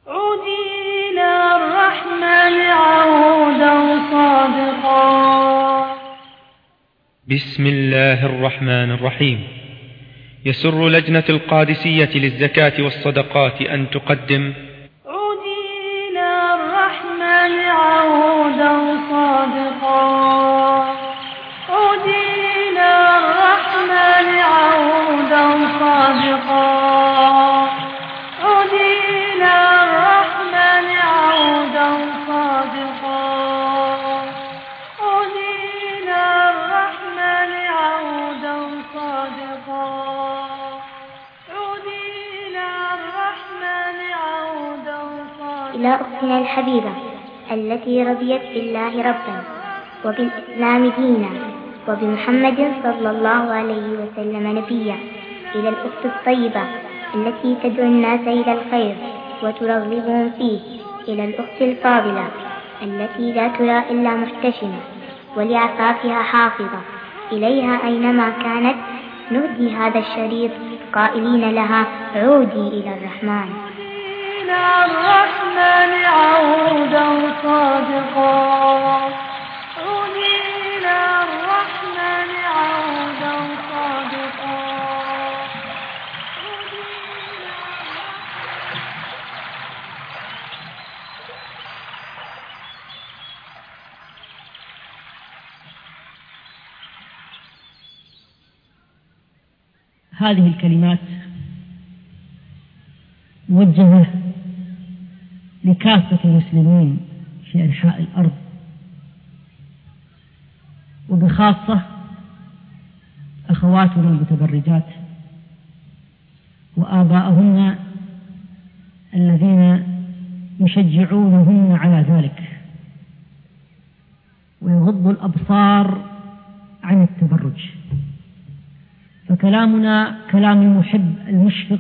عودي إلى الرحمن عودا صادقا. بسم الله الرحمن الرحيم. يسر لجنة القادسية للزكاة والصدقات أن تقدم عودي إلى الرحمن عودا صادقا. عودي إلى الرحمن عودا صادقا. عودي إلى الرحمن عودا صادقا. عودي إلى الرحمن عودا صادقا. عودي إلى الرحمن عودا صادقا. إلى أختنا الحبيبة التي رضيت بالله ربا وبالإسلام دينا وبمحمد صلى الله عليه وسلم نبيا. إلى الأخت الطيبة التي تدعو الناس إلى الخير وترغبهم فيه. إلى الأخت الفاضلة التي لا ترى إلا محتشمة ولعفافها حافظة. إليها أينما كانت نهدي هذا الشريط قائلين لها عودي إلى الرحمن. إلى الرحمن عودا صادقا. عودي إلى الرحمن عودا صادقا. هذه الكلمات موجهة لكافة المسلمين في أنحاء الأرض، وبخاصة أخواتنا المتبرجات وآباءهن الذين يشجعونهن على ذلك ويغض الأبصار عن التبرج. فكلامنا كلام المحب المشفق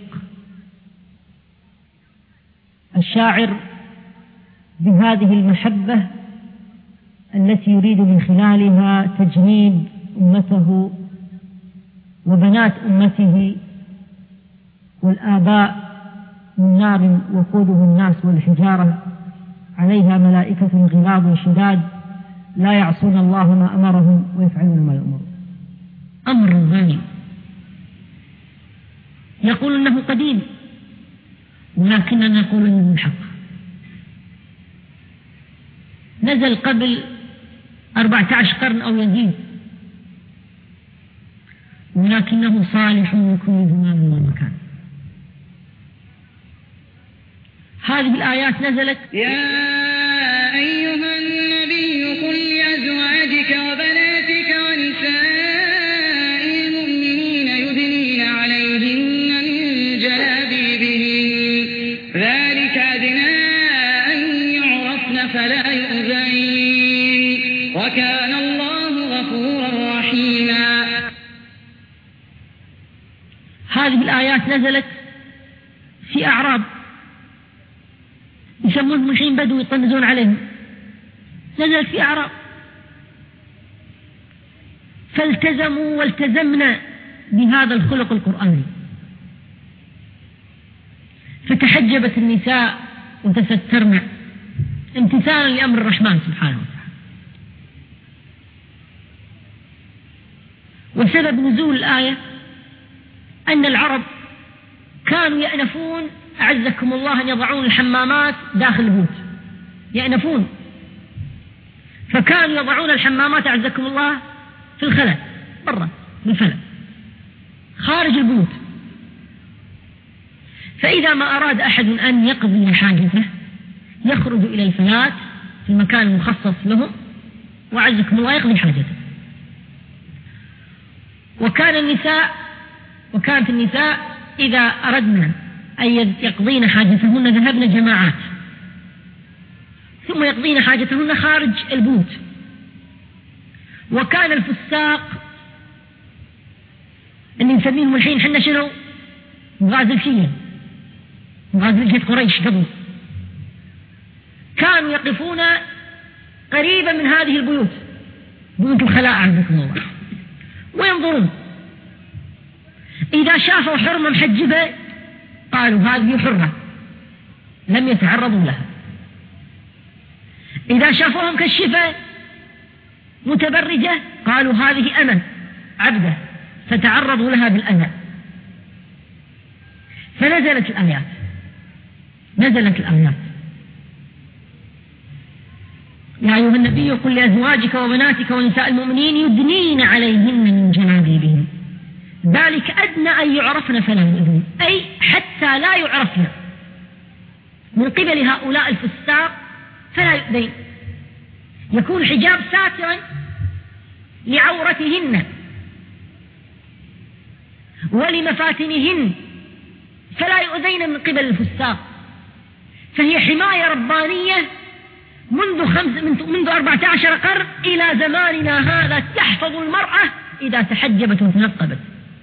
الشاعر بهذه المحبة التي يريد من خلالها تجنيب أمته وبنات أمته والآباء من نار وقوده الناس والحجارة عليها ملائكة غلاظ شداد لا يعصون الله ما أمرهم ويفعلون ما يؤمرون. أمر غني يقول أنه قديم ولكننا نقول أنه الحق. نزل قبل 14 قرن أو يزيد، ولكنه صالح لكل زمان ومكان. هذه الآيات نزلت: يا أيها النبي قل لأزواجك وبناتك ونساء المؤمنين يدنين عليهن من جلابيبهن ذلك أدنى أن يعرفن فلا يؤذين وكان الله غفورا رحيما. هذه الآيات نزلت في أعراب يسمونهم الحين بدو يطنزون عليهم، نزلت في أعراب فالتزموا والتزمنا بهذا الخلق القرآني، فتحجبت النساء وتسترن امتثالا لأمر الرحمن سبحانه وتعالى. وسبب نزول الآية أن العرب كانوا يأنفون أعزكم الله أن يضعون الحمامات داخل البيوت، يأنفون، فكانوا يضعون الحمامات أعزكم الله في الخلاء برا بالفلك خارج البيوت. فإذا ما أراد أحد أن يقضي حاجته يخرج إلى الفلات في المكان المخصص لهم وأعزكم الله يقضي حاجته. وكانت النساء إذا أردنا أن يقضين حاجتهن ذهبن جماعات ثم يقضين حاجتهن خارج البيوت. وكان الفساق اللي نسميهم الحين حنا شنو؟ مغازل شيء، مغازل جيش قريش قبل، كانوا يقفون قريبا من هذه البيوت، بيوت الخلاء عندكم الله، وينظرون. إذا شافوا حرمة محجبة قالوا هذه حرة، لم يتعرضوا لها. إذا شافوها مكشفة متبرجة قالوا هذه أمة عبدة، فتعرضوا لها بالأذى. فنزلت الآيات يا أيها النبي قل لأزواجك وبناتك ونساء المؤمنين يدنين عليهن من جلابيبهن ذلك أدنى أن يعرفن فلا يؤذين، أي حتى لا يعرفن من قبل هؤلاء الفساق فلا يؤذين، يكون حجاب ساترا لعورتهن ولمفاتنهن فلا يؤذين من قبل الفساق. فهي حماية ربانية منذ 14 قرن إلى زماننا هذا، تحفظ المرأة إذا تحجبت وتنقبت،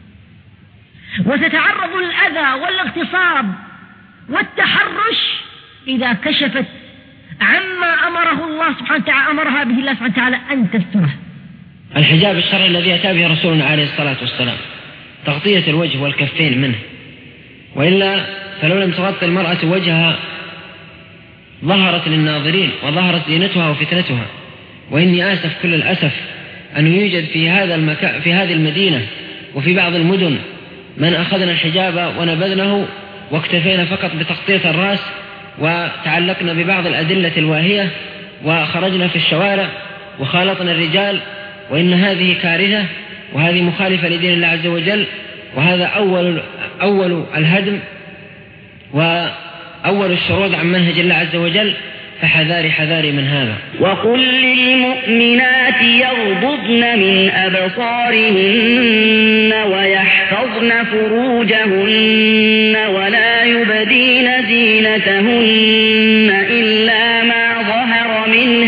وتتعرض للأذى والاغتصاب والتحرش إذا كشفت عما أمره الله سبحانه وتعالى، أمرها به الله سبحانه وتعالى أن تستره. الحجاب الشرعي الذي أتى به رسولنا عليه الصلاة والسلام تغطية الوجه والكفين منه، وإلا فلو لم تغطي المرأة وجهها ظهرت للناظرين وظهرت زينتها وفتنتها. وإني آسف كل الأسف أن يوجد في هذه المدينة وفي بعض المدن من أخذنا الحجاب ونبذنه واكتفينا فقط بتغطية الرأس وتعلقنا ببعض الأدلة الواهية وخرجنا في الشوارع وخالطنا الرجال، وإن هذه كارثة وهذه مخالفة لدين الله عز وجل، وهذا أول الهدم وأول الشرود عن منهج الله عز وجل، فحذاري من هذا. وقل للمؤمنات يغضضن من أبصارهن ويحفظن فروجهن ولا يبدين زينتهن إلا ما ظهر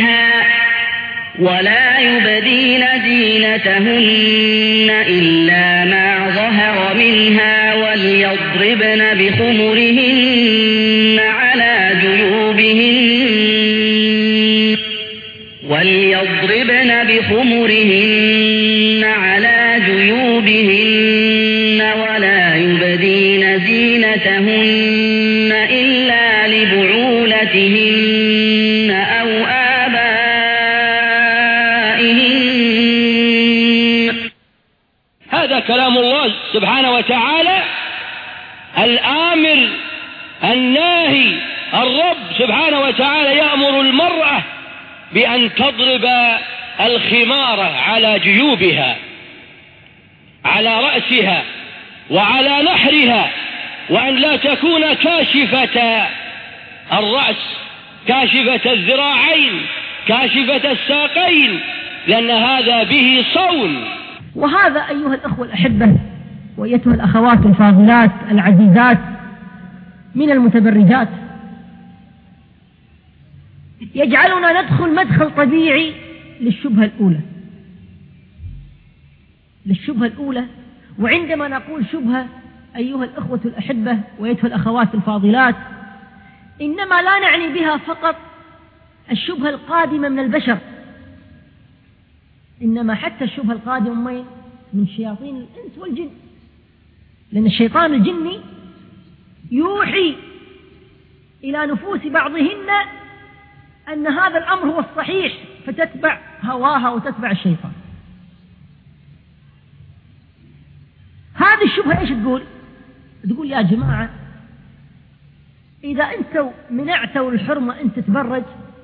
منها وليضربن بخمرهن على جيوبهن ولا يبدين زينتهن إلا لبعولتهن أو آبائهن. هذا كلام الله سبحانه وتعالى الآمر الناهي. الرب سبحانه وتعالى يأمر المرأة بأن تضرب الخمار على جيوبها، على رأسها وعلى نحرها، وأن لا تكون كاشفة الرأس، كاشفة الذراعين، كاشفة الساقين، لأن هذا به صون. وهذا أيها الأخوة الأحبة وأيتها الأخوات الفاضلات العزيزات من المتبرجات يجعلنا ندخل مدخل طبيعي للشبهة الأولى. وعندما نقول شبهة أيها الأخوة الأحبة وأيتها الأخوات الفاضلات، إنما لا نعني بها فقط الشبهة القادمة من البشر، إنما حتى الشبهة القادمة من شياطين الإنس والجن، لأن الشيطان الجني يوحي إلى نفوس بعضهن أن هذا الأمر هو الصحيح، فتتبع هواها وتتبع الشيطان. هذه الشبهة إيش تقول؟ تقول يا جماعة إذا أنتوا منعتوا الحرمة أن تتبرج،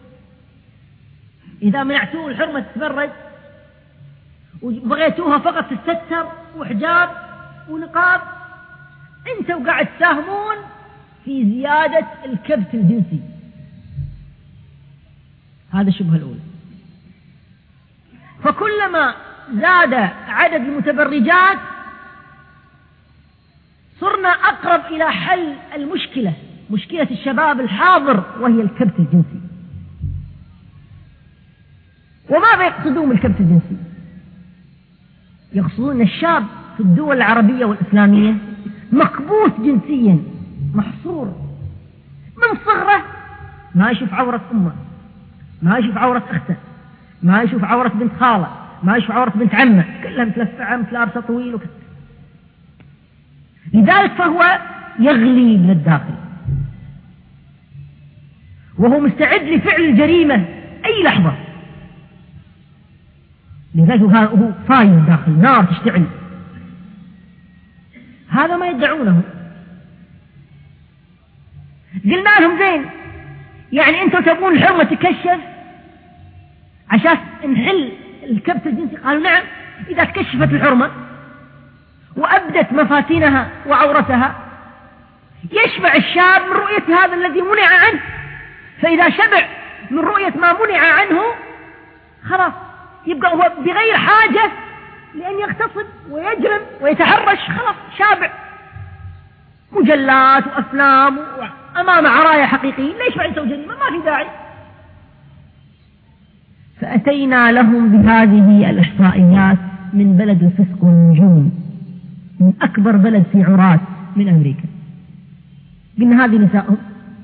إذا منعتوا الحرمة تتبرج وبغيتوها فقط تستتر وحجاب ونقاب، أنتوا قاعد تساهمون في زيادة الكبت الجنسي. هذا الشبهة الأولى. فكلما زاد عدد المتبرجات صرنا أقرب إلى حل المشكلة، مشكلة الشباب الحاضر، وهي الكبت الجنسي. وماذا يقصدون بالكبت الجنسي؟ يقصدون الشاب في الدول العربية والإسلامية مكبوت جنسيا، محصور من صغره، ما يشوف عورة أمه، ما يشوف عورة أخته، ما يشوف عورة بنت خالة، ما يشوف عورة بنت عمه، كلها متلفعة متلابسة طويل وكذا. لذلك فهو يغلي من الداخل. وهو مستعد لفعل الجريمة أي لحظة، لذلك هو فايز داخل نار تشتعل. هذا ما يدعونه. قلنا لهم زين، يعني أنتم تبون الحرمة تكشف عشان نحل الكبت الجنسي؟ قالوا نعم. إذا تكشفت الحرمة وأبدت مفاتنها وعورتها يشبع الشاب من رؤية هذا الذي منع عنه، فإذا شبع من رؤية ما منع عنه خلاص يبقى هو بغير حاجة لأن يغتصب ويجرم ويتحرش، خلاص شابع. مجلات وأفلام أمام عرايا حقيقيين، ليش بعد يسوي جريمة؟ ما في داعي. فأتينا لهم بهذه الإحصائيات من بلد الفسق والنجوم، من أكبر بلد في عراة من أمريكا. قلنا هذه نسائهم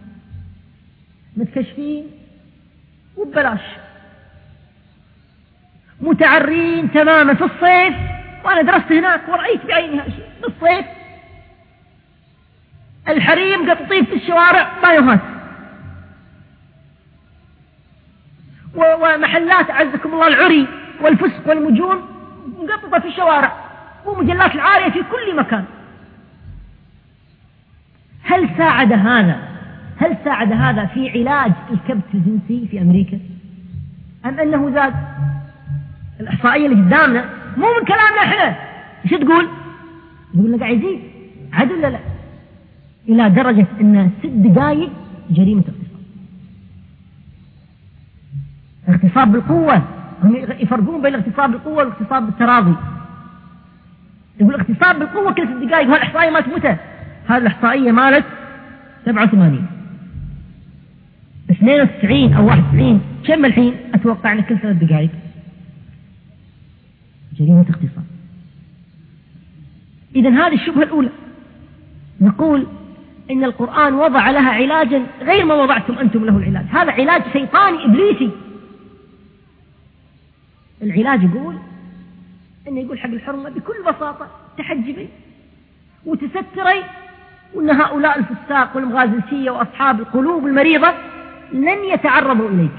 متكشفين وببلاش، متعرين تماما في الصيف، وأنا درست هناك ورأيت بعيني هذا الشيء. في الصيف الحريم قططيف في الشوارع ما يهات، ومحلات أعزكم الله العري والفسق والمجون مقططة في الشوارع، ومجلات العارية في كل مكان. هل ساعد هذا في علاج الكبت الجنسي في أمريكا؟ أم أنه زاد؟ الإحصائية اللي قدامنا مو من كلامنا إحنا. إيش تقول؟ يقول لك عايزين عدل ولا لا؟ إلى درجة أن 6 دقائق جريمة اغتصاب بالقوة. هم يفرقون بين الاغتصاب بالقوة والاغتصاب بالتراضي. يقول اغتصاب بالقوة كل 6 دقائق. هذه الإحصائية مالت متى؟ هذه الإحصائية مالت 87 92 أو 91. كم الحين؟ أتوقع أن كل 3 دقائق جريمة اغتصاب. إذن هذه الشبهة الأولى. نقول إن القرآن وضع لها علاجا غير ما وضعتم أنتم له العلاج. هذا علاج شيطاني إبليسي. العلاج يقول إنه يقول حق الحرمة بكل بساطة تحجبي وتستري، وأن هؤلاء الفساق والمغازلسية وأصحاب القلوب المريضة لن يتعرضوا إليك.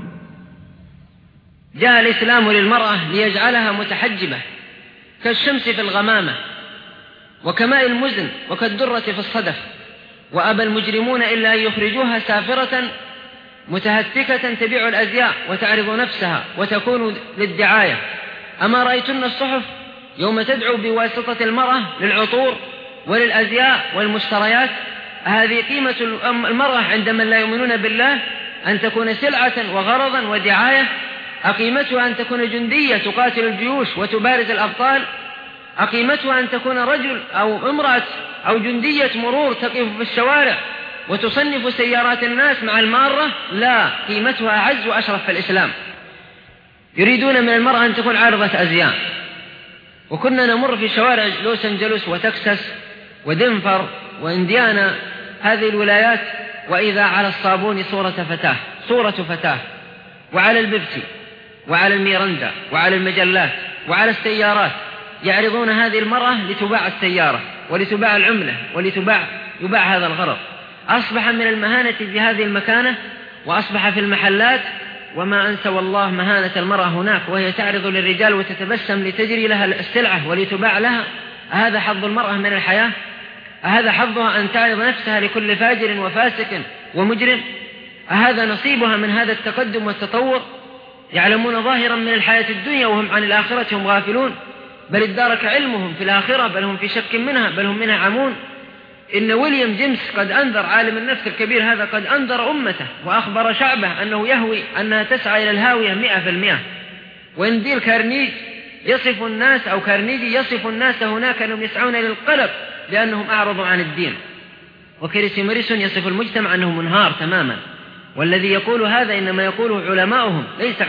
جاء الإسلام للمرأة ليجعلها متحجبة كالشمس في الغمامة وكماء المزن وكالدرة في الصدف، وأبى المجرمون إلا أن يخرجوها سافرة متهتكة تبيع الأزياء وتعرض نفسها وتكون للدعاية. أما رأيتن الصحف يوم تدعو بواسطة المرأة للعطور وللأزياء والمشتريات؟ هذه قيمة المرأة عند من لا يؤمنون بالله، أن تكون سلعة وغرضا ودعاية؟ أقيمتها أن تكون جندية تقاتل الجيوش وتبارز الأبطال؟ أقيمتها أن تكون رجل أو امرأة أو جندية مرور تقف في الشوارع وتصنف سيارات الناس مع المارة؟ لا، قيمتها أعز وأشرف في الإسلام. يريدون من المرأة أن تكون عارضة أزياء. وكنا نمر في شوارع لوس أنجلوس وتكساس ودنفر وإنديانا، هذه الولايات، وإذا على الصابون صورة فتاة، وعلى البيبسي وعلى الميرندا وعلى المجلات وعلى السيارات يعرضون هذه المرأة لتباع السيارة ولتباع العملة يباع هذا الغرض. أصبح من المهانة في هذه المكانة، وأصبح في المحلات. وما أنسى والله مهانة المرأة هناك وهي تعرض للرجال وتتبسم لتجري لها السلعة ولتباع لها. هذا حظ المرأة من الحياة؟ هذا حظها أن تعرض نفسها لكل فاجر وفاسق ومجرم؟ هذا نصيبها من هذا التقدم والتطور؟ يعلمون ظاهرا من الحياة الدنيا وهم عن الآخرة هم غافلون، بل ادارك علمهم في الآخرة، بل هم في شك منها، بل هم منها عمون. إن ويليام جيمس قد أنذر، عالم النفس الكبير هذا، قد أنذر أمته وأخبر شعبه أنه يهوي أنها تسعى إلى الهاوية 100%. وإن ديل كارنيجي يصف الناس هناك أنهم يسعون للقلق لأنهم أعرضوا عن الدين. وكريسي ماريسون يصف المجتمع أنه منهار تماما. والذي يقول هذا إنما يقوله علماؤهم،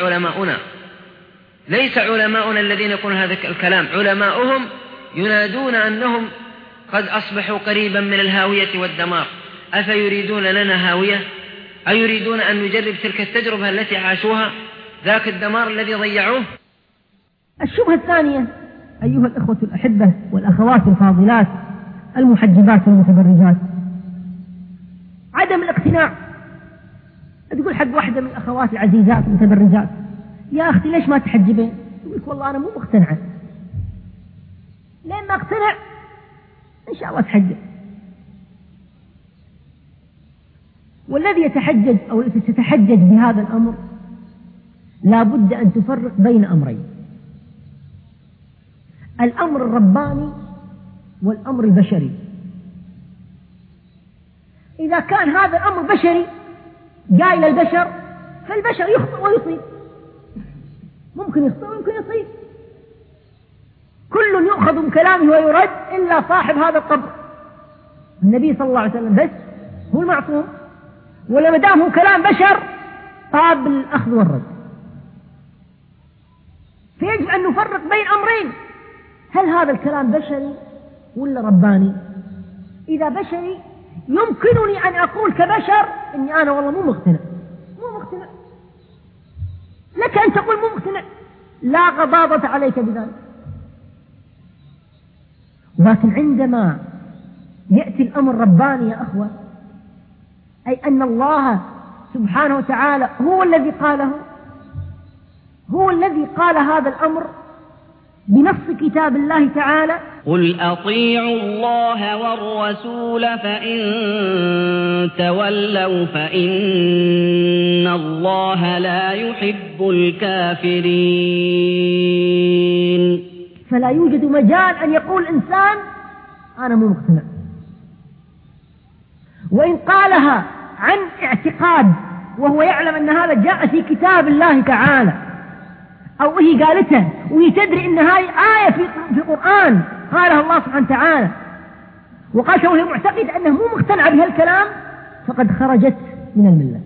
ليس علماؤنا الذين يقولون هذا الكلام. علماؤهم ينادون أنهم قد أصبحوا قريبا من الهاوية والدمار. أفيريدون لنا هاوية؟ أيريدون أن نجرب تلك التجربة التي عاشوها، ذاك الدمار الذي ضيعوه؟ الشبهة الثانية أيها الأخوة الأحبة والأخوات الفاضلات المحجبات والمتبرجات، عدم الاقتناع تقول حق واحدة من الأخوات العزيزات المتبرجات يا أختي ليش ما تحجبين؟ تقول والله أنا مو مقتنعة، لين ما اقتنع إن شاء الله تحجب. والذي يتحجج أو التي تتحجج بهذا الأمر لا بد أن تفرق بين أمرين: الأمر الرباني والأمر البشري. إذا كان هذا الأمر بشري جاي للبشر فالبشر يخطئ ويصيب، ممكن يخطئ ويمكن يصيب، كل يؤخذ من كلامه ويرد إلا صاحب هذا القبر النبي صلى الله عليه وسلم، بس هو المعصوم، ولا مدام هو كلام بشر قابل الأخذ والرد. فيجب أن نفرق بين أمرين: هل هذا الكلام بشري ولا رباني؟ إذا بشري يمكنني أن أقول كبشر إني أنا والله مو مقتنع، لك أن تقول مو مقتنع، لا غضاضة عليك بذلك. لكن عندما يأتي الأمر رباني يا أخوة، أي أن الله سبحانه وتعالى هو الذي قاله، هو الذي قال هذا الأمر بنص كتاب الله تعالى: قل أطيعوا الله والرسول فإن تولوا فإن الله لا يحب الكافرين. فلا يوجد مجال أن يقول إنسان أنا مو مقتنع، وإن قالها عن اعتقاد وهو يعلم أن هذا جاء في كتاب الله تعالى، أو هي قالتها وهي تدري أن هاي آية في القرآن قالها الله سبحانه وتعالى، وقالت وهي معتقد أنه مو مقتنع بهالكلام، فقد خرجت من الملة،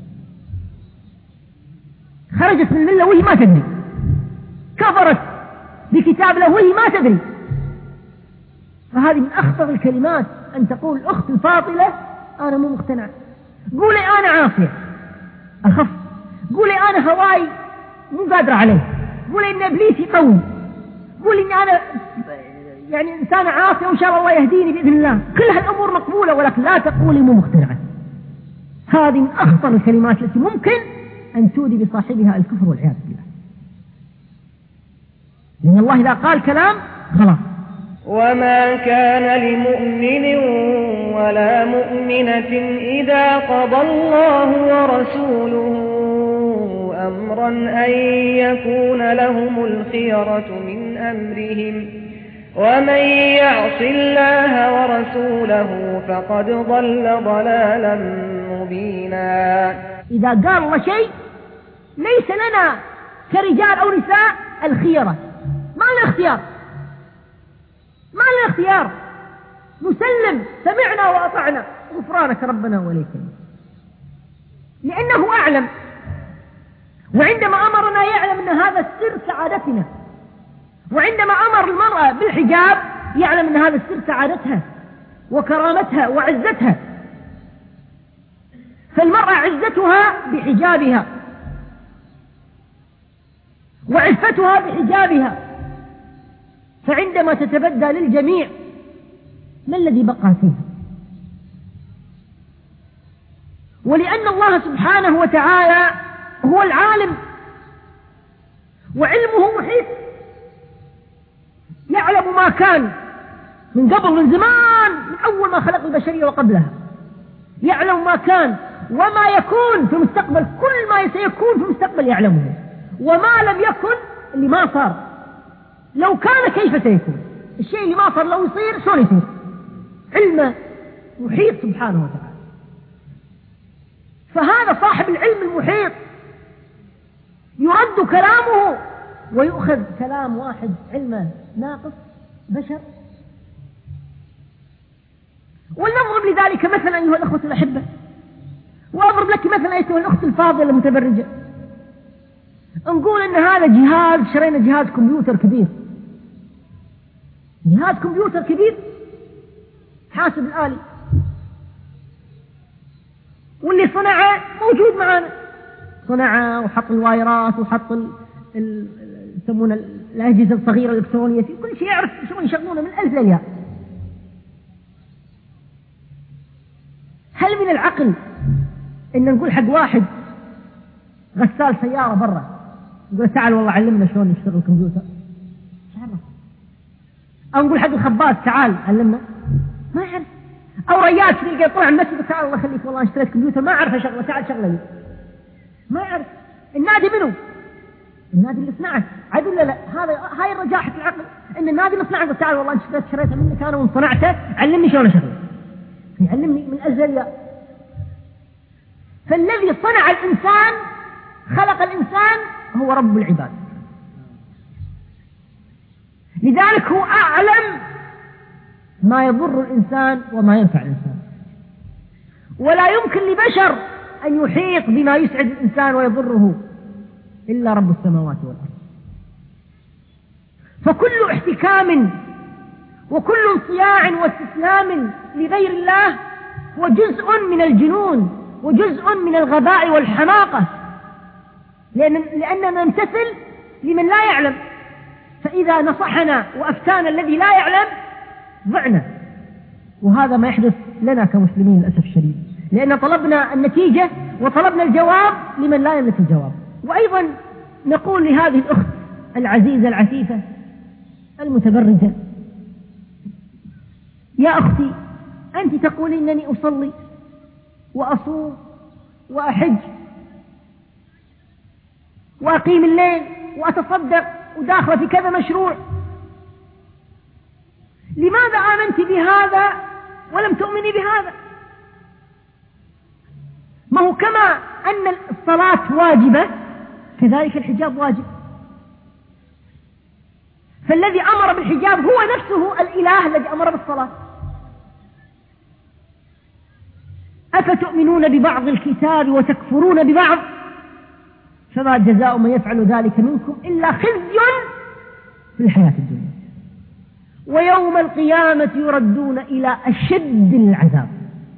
خرجت من الملة وهي ما تدري، كفرت بكتاب الله وهي ما تدري. فهذه من أخطر الكلمات أن تقول الأخت الفاضلة أنا مو مقتنع. قولي أنا عافية أخف، قولي أنا هواي مو قادرة عليه، قولي إن إبليسي قوي، قولي إن أنا يعني إنسان عافية وإن شاء الله يهديني بإذن الله، كل هالأمور مقبولة، ولكن لا تقولي مو مقتنعة. هذه من أخطر الكلمات التي ممكن أن تودي بصاحبها الكفر والعياذ بالله، لأن الله إذا قال كلام خلاص. وما كان لمؤمن ولا مؤمنة إذا قضى الله ورسوله أمرا أن يكون لهم الخيرة من أمرهم، ومن يعص الله ورسوله فقد ضل ضلالا مبينا. إذا قال الله شيء ليس لنا كرجال أو نساء الخيرة، ما لنا اختيار، ما لنا اختيار، نسلم سمعنا وأطعنا غفرانك ربنا وإليك، لأنه أعلم، وعندما أمرنا يعلم أن هذا السر سعادتنا، وعندما أمر المرأة بالحجاب يعلم أن هذا السر سعادتها وكرامتها وعزتها. فالمرأة عزتها بحجابها وعفتها بحجابها، فعندما تتبدى للجميع ما الذي بقى فيها؟ ولأن الله سبحانه وتعالى هو العالم وعلمه محيط، يعلم ما كان من قبل، من زمان، من أول ما خلق البشرية وقبلها، يعلم ما كان وما يكون في المستقبل، كل ما سيكون في المستقبل يعلمه، وما لم يكن اللي ما صار لو كان كيف سيكون، الشيء اللي ما صار لو يصير شلون يصير، علمه محيط سبحانه وتعالى. فهذا صاحب العلم المحيط يرد كلامه ويؤخذ كلام واحد علمه ناقص بشر. ولنضرب لذلك مثلا أيها الأخوة الأحبة، وأضرب لك مثلا أيها الأخت الفاضلة المتبرجة، نقول إن هذا جهاز، شرينا جهاز كمبيوتر كبير، جهاز كمبيوتر كبير حاسب الآلي، واللي صنعه موجود معنا، صنعه وحط الوايرات وحط يسمون الأجهزة الصغيرة الإلكترونية، في كل شيء يعرف شلون يشغلونه من ألف للياء. هل من العقل إن نقول حق واحد غسال سيارة برا يقول تعال والله علمنا شلون نشتغل الكمبيوتر، أو نقول حق الخباز تعال علمنا، ما يعرف. أو ريال تلقى طلع المسجد تعال الله يخليك والله اشتريت كمبيوتر ما أعرف شغله تعال شغله، ما يعرف. النادي منه؟ النادي اللي صنعه عاد ولا لا؟ هاي الرجاحة العقل إن النادي اللي صنعه تعال والله أنت اشتريته منك أنا وصنعته علمني شلون أشغله، يعلمني من أجل. فالذي صنع الإنسان خلق الإنسان هو رب العباد، لذلك هو أعلم ما يضر الإنسان وما ينفع الإنسان، ولا يمكن لبشر أن يحيط بما يسعد الإنسان ويضره إلا رب السماوات والأرض. فكل احتكام وكل انصياع واستسلام لغير الله هو جزء من الجنون وجزء من الغباء والحماقة، لأننا نمتثل لمن لا يعلم، فإذا نصحنا وأفتانا الذي لا يعلم ضعنا. وهذا ما يحدث لنا كمسلمين للأسف الشديد، لأن طلبنا النتيجة وطلبنا الجواب لمن لا يملك الجواب. وأيضا نقول لهذه الأخت العزيزة العفيفة المتبرجة: يا أختي أنت تقولين أنني أصلي وأصوم وأحج وأقيم الليل وأتصدق وداخل في كذا مشروع، لماذا آمنت بهذا ولم تؤمني بهذا؟ ما هو كما أن الصلاة واجبة كذلك الحجاب واجب، فالذي أمر بالحجاب هو نفسه الإله الذي أمر بالصلاة. أفتؤمنون ببعض الكتاب وتكفرون ببعض فما جزاء من يفعل ذلك منكم إلا خزي في الحياة الدنيا ويوم القيامة يردون إلى أشد العذاب.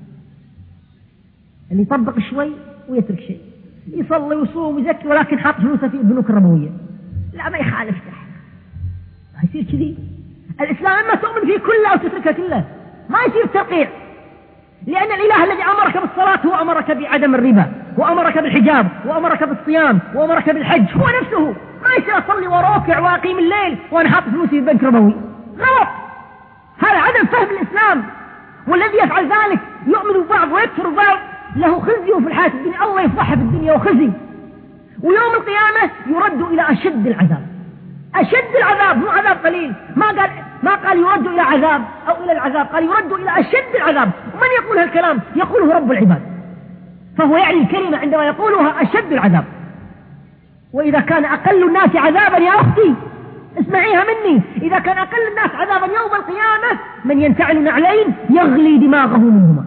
اللي يطبق شوي ويترك شيء، يصلي ويصوم ويزكي ولكن حاط فلوسه في البنوك الربوية، لا ما يخالف ما يصير كذي. الإسلام إما تؤمن فيه كله أو تتركه كله، ما يصير ترقيع، لأن الإله الذي أمرك بالصلاة هو أمرك بعدم الربا وأمرك بالحجاب وأمرك بالصيام وأمرك بالحج، هو نفسه. ما يصير أصلي وراكع وأقيم الليل وأنا حاط فلوسي في بنك ربوي، غلط. هذا عدم فهم الإسلام، والذي يفعل ذلك يؤمن ببعض ويكفر ببعض له خزي في الحياة الدنيا، الله يفضحه في الدنيا وخزي، ويوم القيامة يرد إلى أشد العذاب. أشد العذاب مو عذاب قليل، ما قال يرد إلى عذاب أو إلى العذاب، قال يرد إلى أشد العذاب. ومن يقول هالكلام؟ يقوله رب العباد، فهو يعني الكلمة عندما يقولها أشد العذاب. وإذا كان أقل الناس عذابا يا أختي اسمعيها مني، إذا كان أقل الناس عذابا يوم القيامة من ينتعل نعلين يغلي دماغه منهما،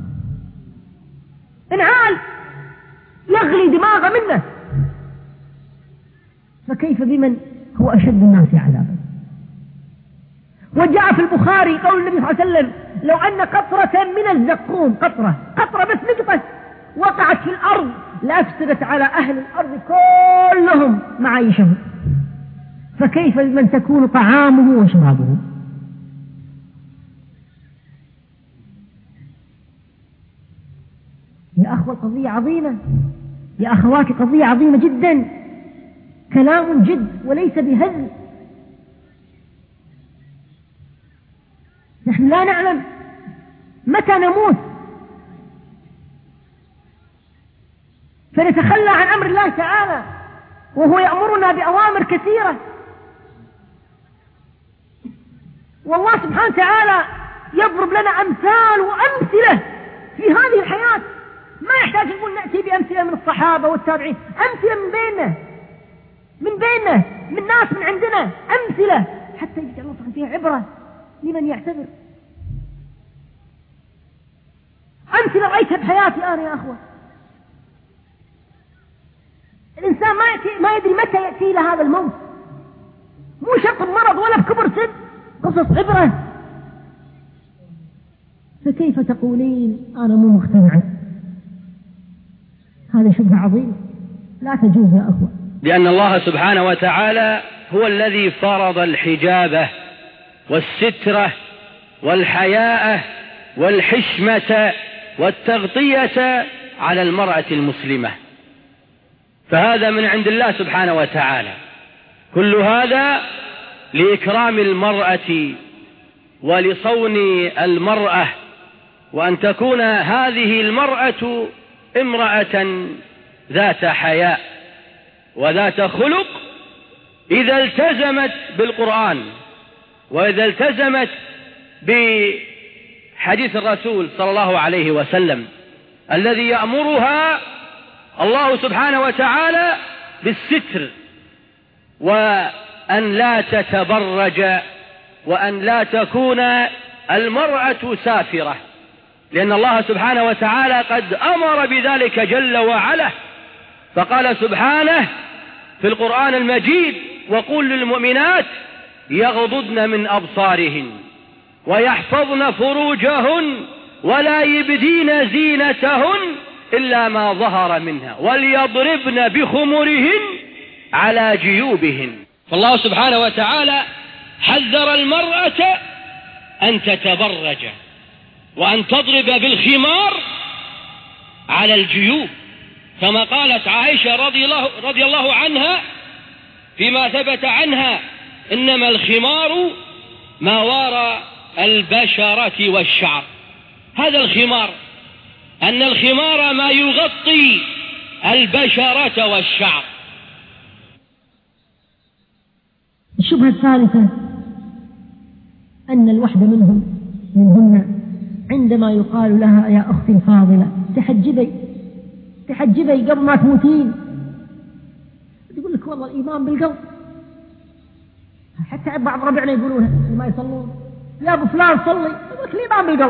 انعال يغلي دماغه منه، فكيف بمن هو أشد الناس عذابا؟ وجاء في البخاري قول النبي صلى الله عليه وسلم: لو أن قطرة من الزقوم، قطرة بس نقطة وقعت في الأرض لأفسدت على أهل الأرض كلهم معايشهم، فكيف بمن تكون طعامه وشرابه؟ يا أخوة قضية عظيمة، يا أخواتي قضية عظيمة جدا، كلام جد وليس بهزل. نحن لا نعلم متى نموت، فنتخلى عن أمر الله تعالى وهو يأمرنا بأوامر كثيرة. والله سبحانه وتعالى يضرب لنا أمثال وأمثلة في هذه الحياة، ما يحتاج نقول نأتي بأمثلة من الصحابة والتابعين، أمثلة من بيننا من ناس من عندنا، أمثلة حتى يجعل الله فيها عبرة لمن يعتبر. أمثلة رأيتها بحياتي أنا يا أخوة. الإنسان ما يدري متى يأتي له هذا الموت، مو شرط بمرض ولا بكبر سن، قصص عبرة. فكيف تقولين أنا مو مقتنعة؟ هذا شبه عظيم لا تجوز يا أخوة، لأن الله سبحانه وتعالى هو الذي فرض الحجاب والسترة والحياء والحشمة والتغطية على المرأة المسلمة، فهذا من عند الله سبحانه وتعالى. كل هذا لإكرام المرأة ولصون المرأة، وأن تكون هذه المرأة امرأة ذات حياء وذات خلق إذا التزمت بالقرآن، وإذا التزمت بحديث الرسول صلى الله عليه وسلم الذي يأمرها الله سبحانه وتعالى بالستر، وأن لا تتبرج، وأن لا تكون المرأة سافرة، لأن الله سبحانه وتعالى قد أمر بذلك جل وعلا، فقال سبحانه في القرآن المجيد: وقل للمؤمنات يغضضن من أبصارهن ويحفظن فروجهن ولا يبدين زينتهن إلا ما ظهر منها وليضربن بخمرهن على جيوبهن. فالله سبحانه وتعالى حذر المرأة أن تتبرج وأن تضرب بالخمار على الجيوب، كما قالت عائشة رضي الله عنها فيما ثبت عنها: إنما الخمار ما وراء البشرة والشعر. هذا الخمار، أن الخمار ما يغطي البشرة والشعر. الشبهة الثالثة أن الوحدة منهن عندما يقال لها: يا أختي الفاضلة تحجبي قبل ما تموتين، تقول لك: والله الإيمان بالقلب. حتى بعض ربعنا يقولونها ما يصلون: يا أبو فلان صلي، يقول لك الإيمان بالقلب.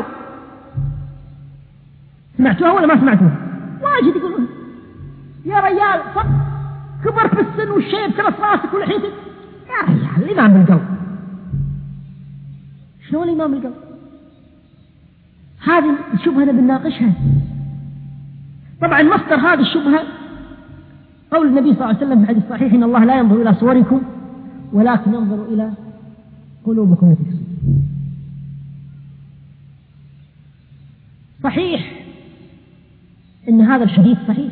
سمعتوها ولا ما سمعتوها؟ واجد يقولون: يا رجال كبرت بالسن والشيب ترس راسك ولحيتك. يا رجال الإيمان بالقلب. شنو الإيمان بالقلب؟ هذه الشبهة بنناقشها. طبعا مصدر هذه الشبهة قول النبي صلى الله عليه وسلم في الحديث الصحيح: إن الله لا ينظر إلى صوركم ولكن ينظر إلى قلوبكم التي في الصدور. صحيح إن هذا الحديث صحيح،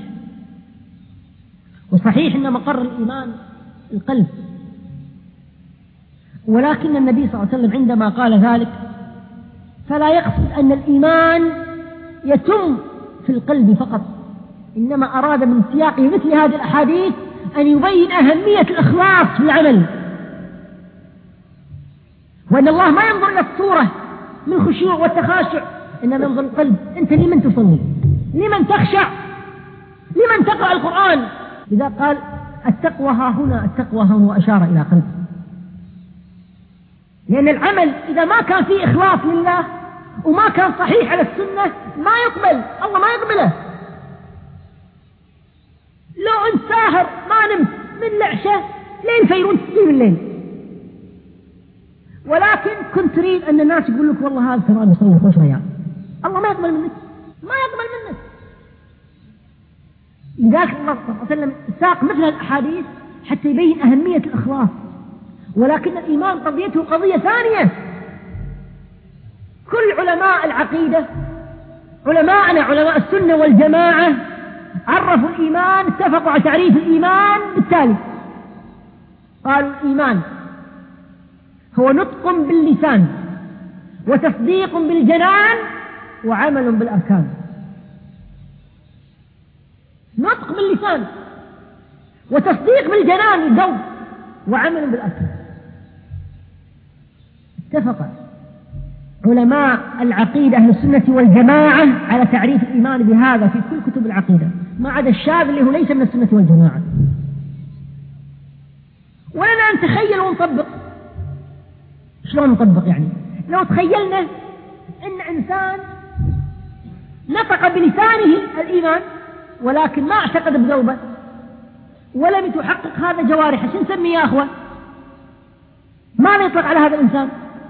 وصحيح إن مقر الإيمان القلب، ولكن النبي صلى الله عليه وسلم عندما قال ذلك فلا يقصد أن الإيمان يتم في القلب فقط، إنما أراد من سياق مثل هذه الأحاديث أن يبين أهمية الإخلاص في العمل، وأن الله ما ينظر إلى الصورة من خشوع وتخاشع، إنما ينظر القلب. أنت لمن تصلي؟ لمن تخشع؟ لمن تقرأ القرآن؟ لذا قال: التقوى ها هنا، التقوى ها هو، أشار إلى قلب. لأن العمل إذا ما كان فيه إخلاص لله وما كان صحيح على السنة ما يقبل، الله ما يقبله. لو أنت ساهر ما نمت من العشاء لين فيرون تسليم الليل، ولكن كنت تريد أن الناس يقول لك: والله هذا ترى يصلي خوش ريال، الله ما يقبل منك، ما يقبل منك. لذلك الله صلى الله عليه وسلم ساق مثل الأحاديث حتى يبين أهمية الإخلاص. ولكن الإيمان قضيته قضية ثانية. كل علماء العقيدة، علماءنا علماء السنة والجماعة، عرفوا الإيمان، اتفقوا على تعريف الإيمان بالتالي: قالوا الإيمان هو نطق باللسان وتصديق بالجنان وعمل بالأركان. نطق باللسان وتصديق بالجنان القلب وعمل بالأركان. اتفق علماء العقيدة أهل السنة والجماعة على تعريف الإيمان بهذا في كل كتب العقيدة، ما عدا الشاذ اللي هو ليس من السنة والجماعة. ولنا أن نتخيل ونطبق. شلون نطبق؟ يعني لو تخيلنا أن إنسان نطق بلسانه الإيمان ولكن ما اعتقد بقلبه ولم يتحقق هذا جوارحه، شو نسميه يا أخوة؟ ما يطلق على هذا الإنسان.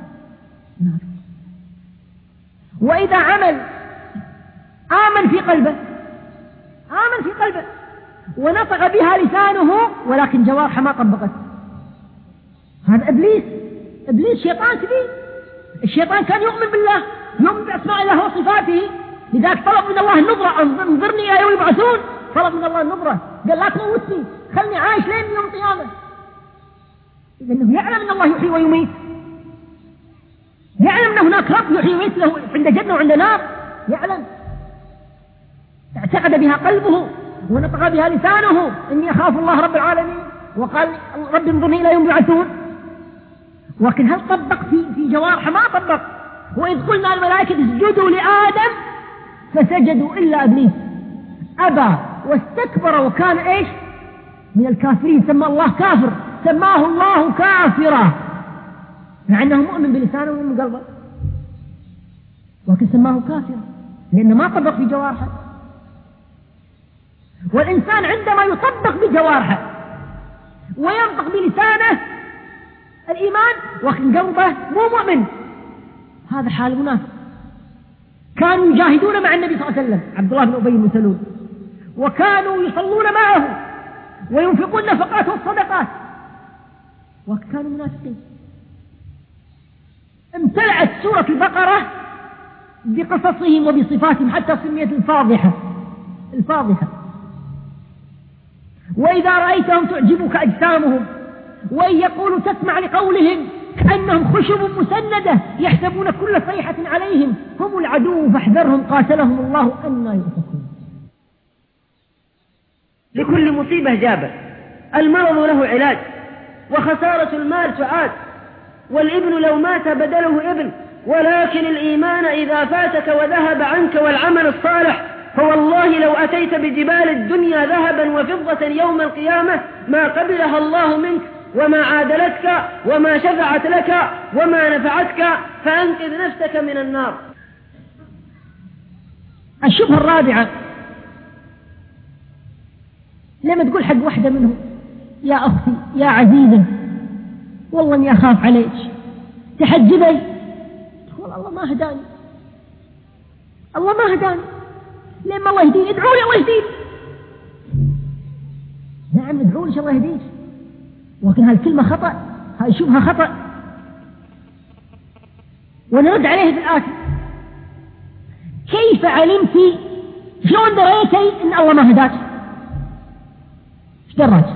وإذا عمل آمن في قلبه ونطق بها لسانه ولكن جوارحه ما طبقت، هذا إبليس شيطان كبير. الشيطان كان يؤمن بالله، يؤمن بأسماء الله وصفاته، لذلك طلب من الله النظرة: انظرني إلى يوم يبعثون، طلب من الله النظرة، قال لا تموتني، خلني عايش لين يوم القيامة. لأنه يعلم أن الله يحيي ويميت، يعلم أن هناك رب يحيي ويميت له عند جنة وعند نار، يعلم، اعتقد بها قلبه ونطق بها لسانه إني أخاف الله رب العالمين، وقال رب انظرني إلى يوم يبعثون. ولكن هل طبق في جوارحه؟ ما طبق. وإذ قلنا الملائكة اسجدوا لآدم فسجدوا إلا إبليس أبى واستكبر وكان إيش؟ من الكافرين. سمى الله كافر، سماه الله كافرا، مع أنه مؤمن بلسانه ومن قلبه، ولكن سماه كافرا لأنه ما طبق في جوارحه. والإنسان عندما يطبق بجوارحه وينطق بلسانه الإيمان وكن قلبه مو مؤمن، هذا حال المنافق. كانوا يجاهدون مع النبي صلى الله عليه وسلم، عبد الله بن أبي بن سلول، وكانوا يصلون معه وينفقون النفقات والصدقات، وكانوا منافقين. امتلأت سورة البقرة بقصصهم وبصفاتهم حتى سميت الفاضحة. وإذا رأيتهم تعجبك أجسامهم وإن يقولوا تسمع لقولهم كأنهم خشب مسندة يحسبون كل صيحة عليهم هم العدو فاحذرهم قاتلهم الله أنى يؤفكون. لكل مصيبة جابت، المرض له علاج، وخسارة المال تعاد، والابن لو مات بدله ابن، ولكن الإيمان إذا فاتك وذهب عنك والعمل الصالح فوالله لو أتيت بجبال الدنيا ذهبا وفضة يوم القيامة ما قبلها الله منك وما عادلتك وما شفعت لك وما نفعتك، فأنقذ نفسك من النار. الشبهة الرابعة، لما تقول حق واحدة منهم يا أختي يا عزيزة والله إني أخاف عليك تحجبي، تقول الله ما هداني، الله ما هداني، لما الله يهديني ادعوا لي الله يهديني. نعم ادعوا لي إن شاء الله يهديك، ولكن هالكلمة خطأ، هاي شبهة خطأ، ونرد عليه بالآتي: كيف علمتي، شلون دريتي إن الله ما هداك؟ ايش دراك؟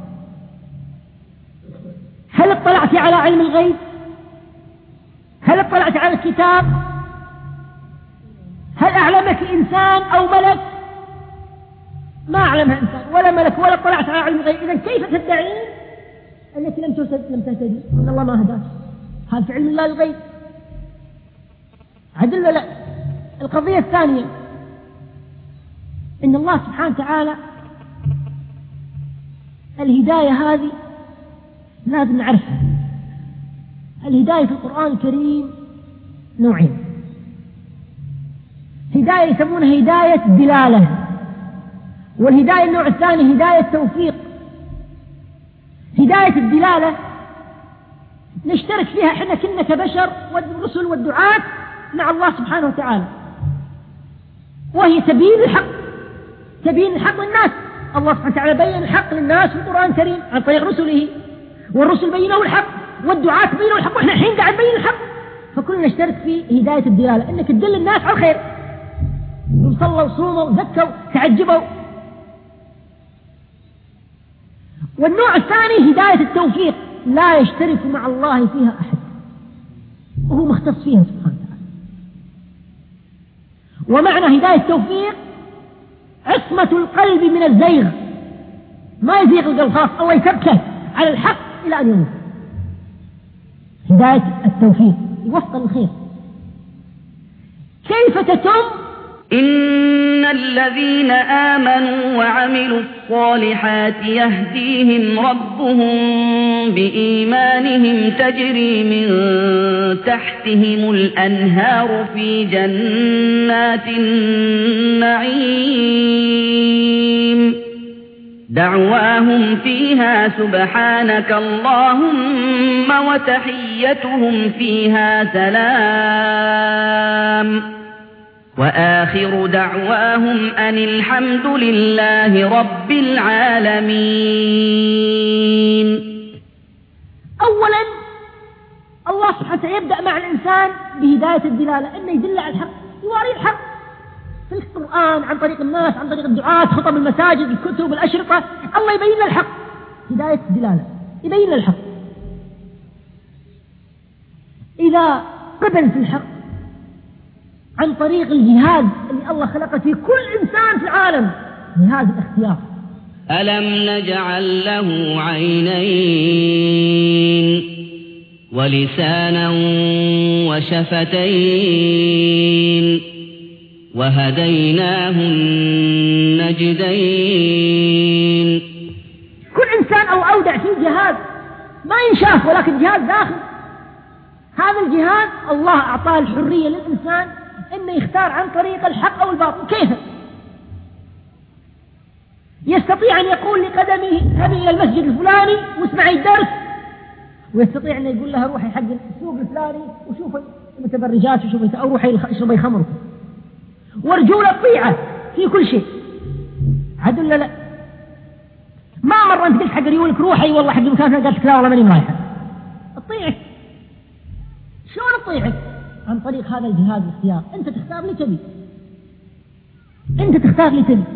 هل اطلعت على علم الغيب؟ هل اطلعت على الكتاب؟ هل أعلمك إنسان أو ملك؟ ما أعلمها إنسان ولا ملك ولا اطلعت على علم الغيب. إذن كيف تدعين أنك لم تهتدي أن الله ما هداك؟ هل في علم الله الغيب؟ عدل لا. القضية الثانية إن الله سبحانه وتعالى الهداية هذه لازم نعرفها. الهداية في القرآن الكريم نوعين: هداية يسمونها هداية دلالة، والهداية النوع الثاني هداية توفيق. هداية الدلالة نشترك فيها احنا كنا كبشر والرسل والدعاة مع الله سبحانه وتعالى، وهي تبيين الحق للناس. الله سبحانه وتعالى بين الحق للناس في القرآن الكريم عن طريق رسله، والرسل بينوا الحق والدعاة بينوا الحق، واحنا الحين قاعد نبين الحق. فكلنا نشترك في هداية الدلالة، انك تدل الناس على الخير، صلوا وصوموا وزكوا تعجبوا. والنوع الثاني هداية التوفيق، لا يشترك مع الله فيها أحد وهو مختص فيها سبحانه وتعالى. ومعنى هداية التوفيق عصمة القلب من الزيغ، ما يزيغ القلب خلاص، الله يثبته على الحق إلى أن يموت. هداية التوفيق يوفق الخير. كيف تتم؟ إن الذين آمنوا وعملوا الصالحات يهديهم ربهم بإيمانهم تجري من تحتهم الأنهار في جنات النعيم دعواهم فيها سبحانك اللهم وتحيتهم فيها سلام وآخر دعواهم أن الحمد لله رب العالمين. أولا الله سبحانه يبدأ مع الإنسان بهداية الدلالة، أنه يدل على الحق، يواري الحق. في القرآن، عن طريق الناس، عن طريق الدعاة، خطب المساجد، الكتب، الأشرطة، الله يبين لنا الحق، هداية الدلالة، يبين لنا الحق. إذا قبل في الحق عن طريق الجهاد اللي الله خلقه في كل إنسان في العالم، جهاد الاختيار. ألم نجعل له عينين ولسانا وشفتين وهديناه النجدين. كل إنسان أو أودع فيه جهاد ما ينشاف، ولكن جهاد داخل. هذا الجهاد الله أعطاه الحرية للإنسان إنه يختار عن طريق الحق أو الباطل. كيف؟ يستطيع أن يقول لقدمه اذهبي إلى المسجد الفلاني واسمعي الدرس، ويستطيع أن يقول لها روحي حق السوق الفلاني وشوفي المتبرجات وشوفي، أو روحي اشربي خمر، ورجولة طيعة في كل شيء. عاد ولا لا؟ ما مرة أنت قلت حق ريولك روحي والله حق المكان، قالت لك لا والله ماني رايحة. اطيعك. شلون اطيعك؟ عن طريق هذا الجهاد الاختيار. أنت تختار لي تبي، أنت تختار لي تبي.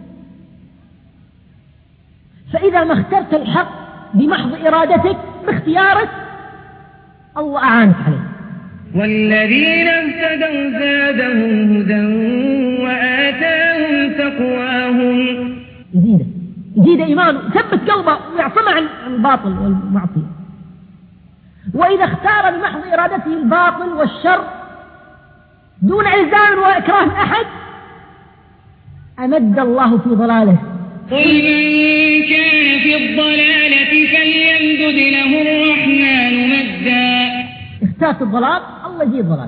فإذا ما اخترت الحق بمحض إرادتك باختيارك، الله أعانك عليه. والذين اهتدوا زادهم هدى وآتاهم تقواهم. يزيد إيمانه، ثبت قلبه ويعصمه عن الباطل والمعصية. وإذا اختار بمحض إرادته الباطل والشر دون إلزام وإكراه أحد، أمد الله في ضلاله. قل من كان في الضلالة فليمدد له الرحمن مدا. اختارت الضلال، الله يزيد ضلال.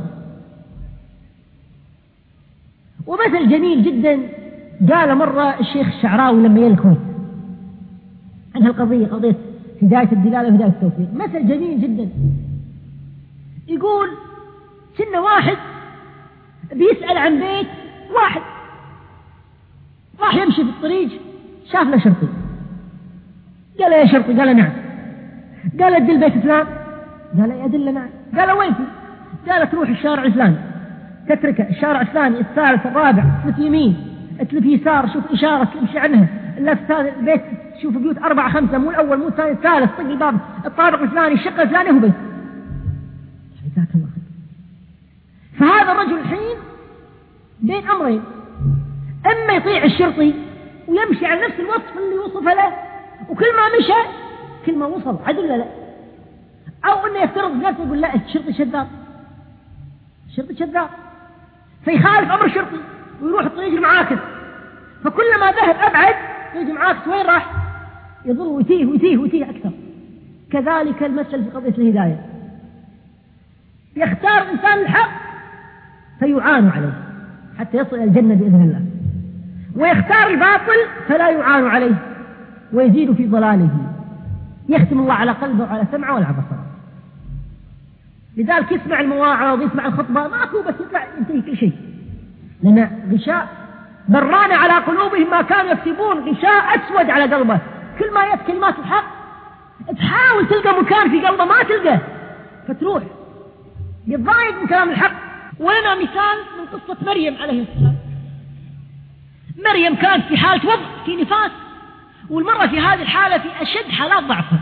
ومثل جميل جدا قال مرة الشيخ الشعراوي لما يا الكويت عن هالقضية، قضية هداية الدلالة وهداية التوفيق. مثل جميل جدا يقول سنة واحد بيسأل عن بيت واحد، راح يمشي في الطريق شاف له شرطي، قال يا شرطي، قال نعم، قال ادل بيت فلان، قال ادل نعم، قال وين في؟ قال تروح الشارع الفلاني، تتركه الشارع الثاني الثالث الرابع، تلف يمين تلف يسار، شوف إشارة تمشي عنها، البيت شوف بيوت 4 5 مو الأول مو الثاني الثالث، طق الباب الطابق الفلاني الشقة الفلانية هو بيت. جزاك الله خير. فهذا الرجل الحين بين أمرين، إما يطيع الشرطي ويمشي على نفس الوصف اللي وصفه له، وكل ما مشى كل ما وصل عدل لا، أو إنه يفترض نفسه يقول لا الشرطي شذاب، الشرطي شذاب، فيخالف أمر الشرطي ويروح الطريق المعاكس، فكلما ذهب أبعد طريق المعاكس وين راح؟ يضل ويتيه ويتيه ويتيه أكثر. كذلك المثل في قضية الهداية، يختار الإنسان الحق فيعان عليه حتى يصل إلى الجنة بإذن الله، ويختار الباطل فلا يعان عليه ويزيد في ضلاله، يختم الله على قلبه وعلى سمعه وعلى بصره. لذلك يسمع المواعظ ويسمع الخطبة ماكو بس يطلع ينتهي كل شيء، لأن غشاء بران على قلوبهم ما كانوا يكسبون، غشاء أسود على قلبه. كل ما يأتي كلمات الحق تحاول تلقى مكان في قلبه ما تلقى، فتروح يتضايق من كلام الحق. ولنا مثال من قصة مريم عليه السلام. مريم كانت في حالة وضع في نفاس، والمرة في هذه الحالة في أشد حالات ضعفها،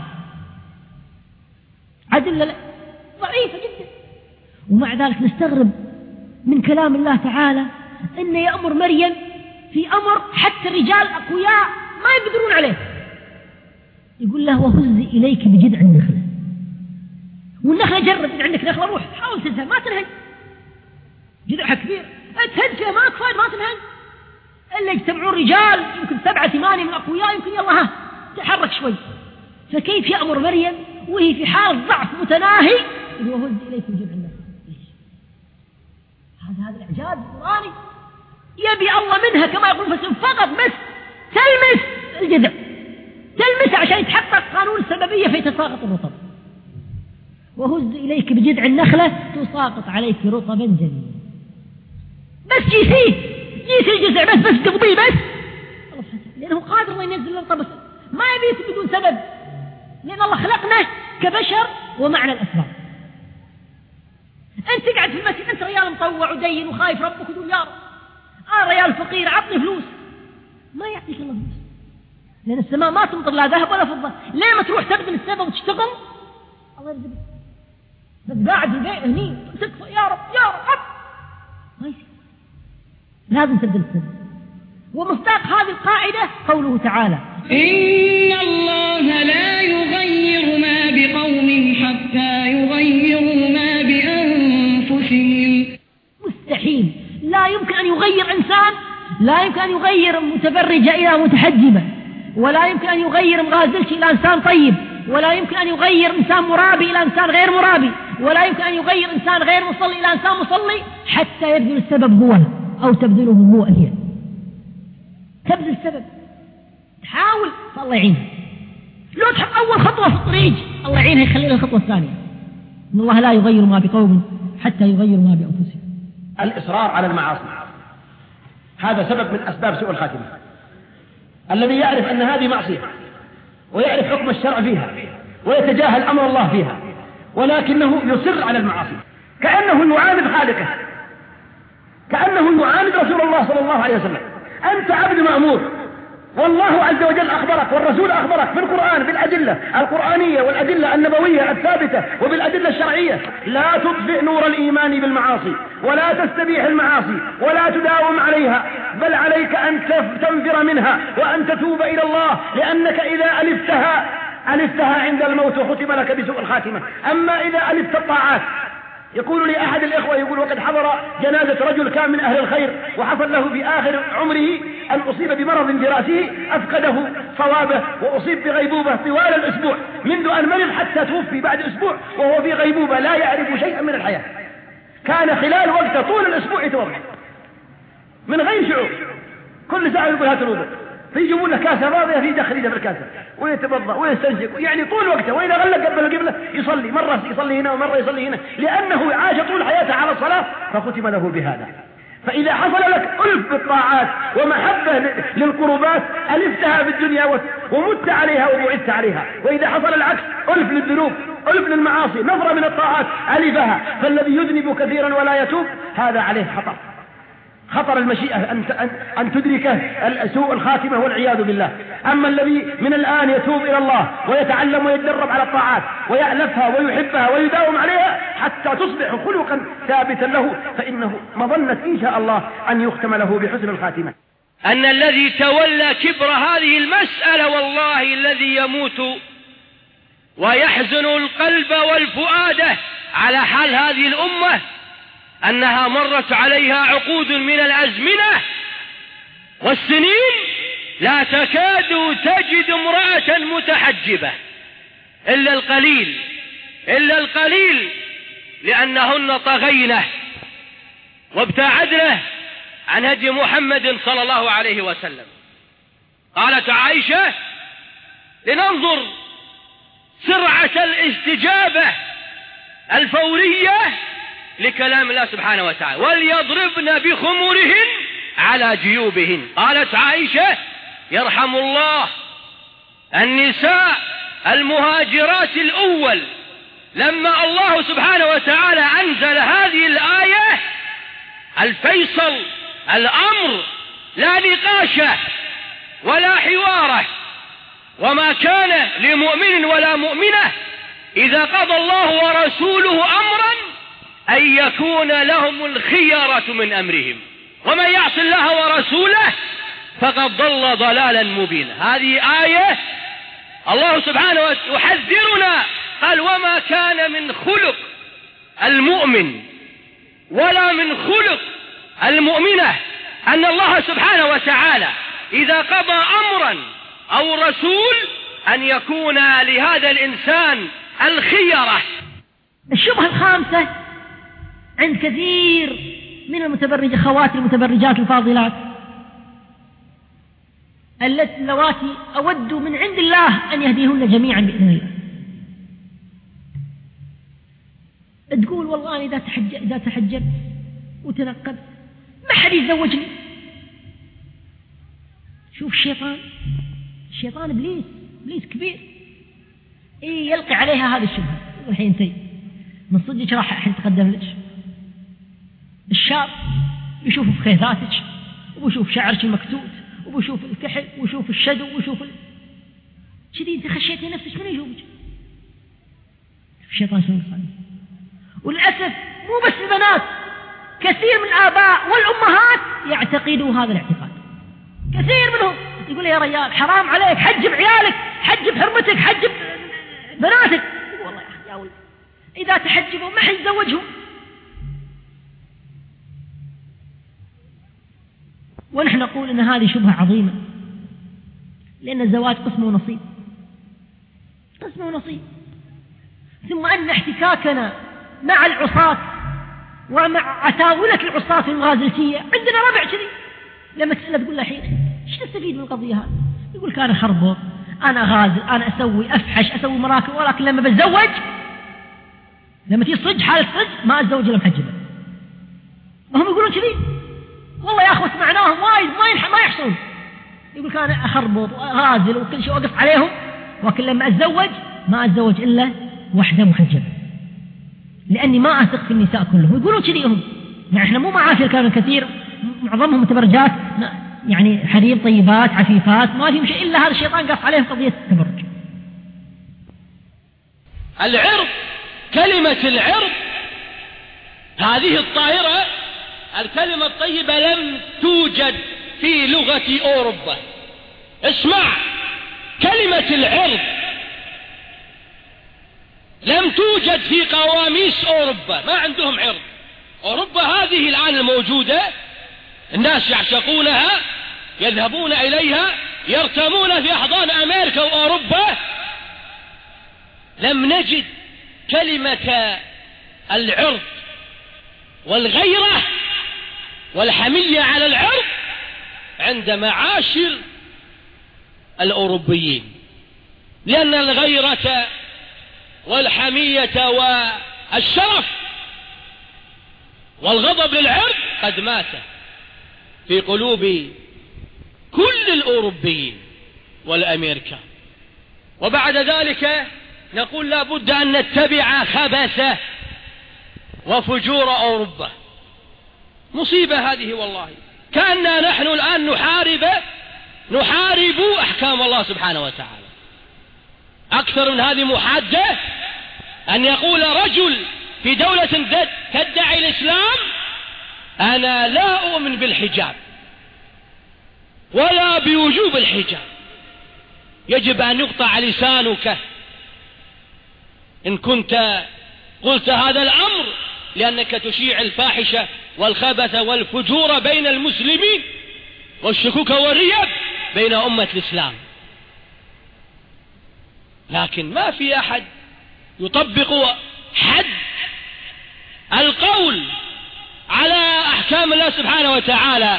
عدل ضعيفة جدا، ومع ذلك نستغرب من كلام الله تعالى إنه يأمر مريم في أمر حتى الرجال أقوياء ما يقدرون عليه. يقول له وهزي إليك بجذع النخلة، والنخلة جرب إن عندك نخلة روح حاول تنهج ما تنهج، جذعها كبير تهج فيها ما كفاية ما تنهج، إلا يجتمعون رجال يمكن 7 8 من الأقوياء يمكن يلا تحرك شوي. فكيف يأمر مريم وهي في حال ضعف متناهي وهزي إليك بجذع النخلة؟ هذا الإعجاز القرآني يبي الله منها كما يقول فسن فقط بس تلمس الجذع، تلمس عشان يتحقق قانون السببية فيتساقط الرطب. وهز إليك بجذع النخلة تساقط عليك رطبا جنيا. بس جيسي الجذع بس تقضيه بس، لأنه قادر أن ينزل الرطب، ما يبيك بدون سبب، لأن الله خلقنا كبشر ومعنى الأسباب. أنت قاعد في المسجد أنت ريال مطوع ودين وخايف ربك وتقول يا رب ريال فقير عطني فلوس، ما يعطيك الله فلوس، لأن السماء ما تمطر لا ذهب ولا فضة. ليه ما تروح تخدم السبب وتشتغل؟ الله يرزقك، بس قاعد في البيت هني تكفى يا رب يا رب، ما يصير، لازم تبذل السبب. ومصداق هذه القاعدة قوله تعالى: إن الله لا يغير ما بقوم حتى يغيروا ما بأنفسهم. مستحيل، لا يمكن أن يغير إنسان، لا يمكن أن يغير متبرجة إلى متحجبة، ولا يمكن أن يغير مغازلش إلى إنسان طيب، ولا يمكن أن يغير إنسان مرابي إلى إنسان غير مرابي، ولا يمكن أن يغير إنسان غير مصلي إلى إنسان مصلي حتى يبذل السبب هو أو تبذله هو هي. تبذل السبب، تحاول فالله يعينها. لو تحط أول خطوة في الطريق الله يعينها يخلي لها الخطوة الثانية. إن الله لا يغير ما بقوم حتى يغيروا ما بأنفسهم. الإصرار على المعاصي هذا سبب من أسباب سوء الخاتمة. الذي يعرف أن هذه معصية ويعرف حكم الشرع فيها ويتجاهل أمر الله فيها ولكنه يصر على المعاصي كأنه يعاند خالقه، كأنه يعاند رسول الله صلى الله عليه وسلم. أنت عبد مأمور، والله عز وجل أخبرك والرسول أخبرك في القرآن بالأدلة القرآنية والأدلة النبوية الثابتة وبالأدلة الشرعية: لا تطفئ نور الإيمان بالمعاصي، ولا تستبيح المعاصي، ولا تداوم عليها، بل عليك أن تنفر منها وأن تتوب إلى الله، لأنك إذا ألفتها عند الموت وختم لك بسوء الخاتمة. أما إذا ألفت الطاعات، يقول لي أحد الإخوة يقول: وقد حضر جنازة رجل كان من أهل الخير وحصل له في آخر عمره أن أصيب بمرض في رأسه أفقده صوابه وأصيب بغيبوبة طوال الأسبوع، منذ أن مرض حتى توفي بعد أسبوع وهو في غيبوبة لا يعرف شيئا من الحياة. كان خلال وقته طول الأسبوع يتوضأ من غير شعور، كل ساعة يقول: هات الوضوء، فيجيبون له كاسة فاضية في دخلينه في الكاسة ويتوضأ ويستنشق، يعني طول وقته. وإذا غلق قبل القبلة يصلي، مرة يصلي هنا ومرة يصلي هنا، لأنه عاش طول حياته على الصلاة فختم له بهذا. فإذا حصل لك ألف بالطاعات ومحبة للقربات ألفتها في الدنيا ومت عليها وبعدت عليها، وإذا حصل العكس ألف للذنوب ألف للمعاصي نفرة من الطاعات ألفها. فالذي يذنب كثيرا ولا يتوب هذا عليه خطر المشيئة أن تدركه سوء الخاتمة والعياذ بالله. أما الذي من الآن يتوب إلى الله ويتعلم ويتدرب على الطاعات ويألفها ويحبها ويداوم عليها حتى تصبح خلقا ثابتا له، فإنه مظنة إن شاء الله أن يختم له بحسن الخاتمة. أن الذي تولى كبر هذه المسألة والله الذي يموت ويحزن القلب والفؤاد على حال هذه الأمة أنها مرت عليها عقود من الأزمنة والسنين لا تكاد تجد امرأة متحجبة إلا القليل لأنهن طغينه وابتعدنه عن هدي محمد صلى الله عليه وسلم. قالت عائشة: لننظر سرعة الاستجابة الفورية لكلام الله سبحانه وتعالى، وليضربن بخمورهن على جيوبهن. قالت عائشة: يرحم الله النساء المهاجرات الأول لما الله سبحانه وتعالى أنزل هذه الآية الفيصل الأمر لا نقاش ولا حوار، وما كان لمؤمن ولا مؤمنة إذا قضى الله ورسوله أمرا أن يكون لهم الخيرة من أمرهم، ومن يعص الله ورسوله فقد ضل ضلالا مبينا. هذه آية الله سبحانه وتعالى يحذرنا، قال: وما كان من خلق المؤمن ولا من خلق المؤمنة أن الله سبحانه وتعالى إذا قضى أمرا أو رسول أن يكون لهذا الإنسان الخيرة. الشبهة الخامسة عند كثير من المتبرج خواتي المتبرجات الفاضلات اللواتي أود من عند الله أن يهديهن جميعا بإذن الله. تقول: والله إذا تحجبت وتنقبت ما حد يتزوجني. شوف الشيطان إبليس كبير يلقي عليها هذه الشبهة. الحين انتي من صدق راح الحين تقدم لك الشاب يشوف في خيثاتك وبشوف شعرك المكتوت وبشوف الكحل وشوف الشدو وشوف كذي انت خشيتي نفسك من يشوفك. الشيطان شنو يصنع؟ وللأسف مو بس البنات، كثير من الآباء والأمهات يعتقدوا هذا الاعتقاد. كثير منهم يقول يا رجال حرام عليك، حجب عيالك، حجب حرمتك، حجب بناتك. والله يا ولد إذا تحجبوا ما حيتزوجهم. ونحن نقول أن هذه شبهة عظيمة، لأن الزواج قسم ونصيب، قسم ونصيب. ثم أن احتكاكنا مع العصاة ومع عتاولة العصاة المغازلتية، عندنا ربع كذي لما تسأله تقول له حين ايش تستفيد من القضية هذه؟ يقول كان خربط، أنا غازل، أنا أسوي أفحش، أسوي مراكب، ولكن لما بتزوج، لما تيجي صج حالة صج ما أتزوج إلا محجبة. وهم يقولون كذي. والله يا أخوة سمعناهم وايد ما يحصلون. يقول كان أخربط وغازل وكل شيء وقف عليهم، ولكن لما أتزوج ما أتزوج إلا وحدة محجبة، لأني ما أثق في النساء كلهم. يقولون كذي هم. يعني إحنا مو معاشر كانوا كثير، معظمهم متبرجات، يعني حريم طيبات عفيفات، ما فيهم شيء إلا هذا الشيطان قص عليهم قضية التبرج. العرض، كلمة العرض هذه الطاهرة، الكلمة الطيبة لم توجد في لغة أوروبا. اسمع، كلمة العرض لم توجد في قواميس أوروبا، ما عندهم عرض. أوروبا هذه الآن الموجودة الناس يعشقونها، يذهبون إليها، يرتمون في أحضان أمريكا وأوروبا. لم نجد كلمة العرض والغيرة والحمية على العرض عند معاشر الأوروبيين، لأن الغيرة والحمية والشرف والغضب للعرض قد مات في قلوب كل الأوروبيين والأمريكان. وبعد ذلك نقول لا بد أن نتبع خبث وفجور أوروبا. مصيبة هذه والله. كأننا نحن الآن نحارب أحكام الله سبحانه وتعالى. أكثر من هذه محادة أن يقول رجل في دولة تدعي الإسلام أنا لا أؤمن بالحجاب ولا بوجوب الحجاب. يجب أن يقطع لسانك إن كنت قلت هذا الأمر، لأنك تشيع الفاحشة والخبث والفجور بين المسلمين والشكوك والريب بين أمة الإسلام. لكن ما في أحد يطبق حد القول على أحكام الله سبحانه وتعالى.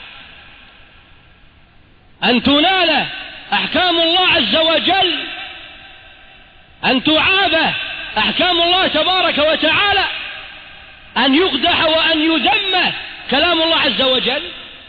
أن تنال أحكام الله عز وجل، أن تعاب أحكام الله تبارك وتعالى، أن يقدح وأن يذم كلام الله عز وجل.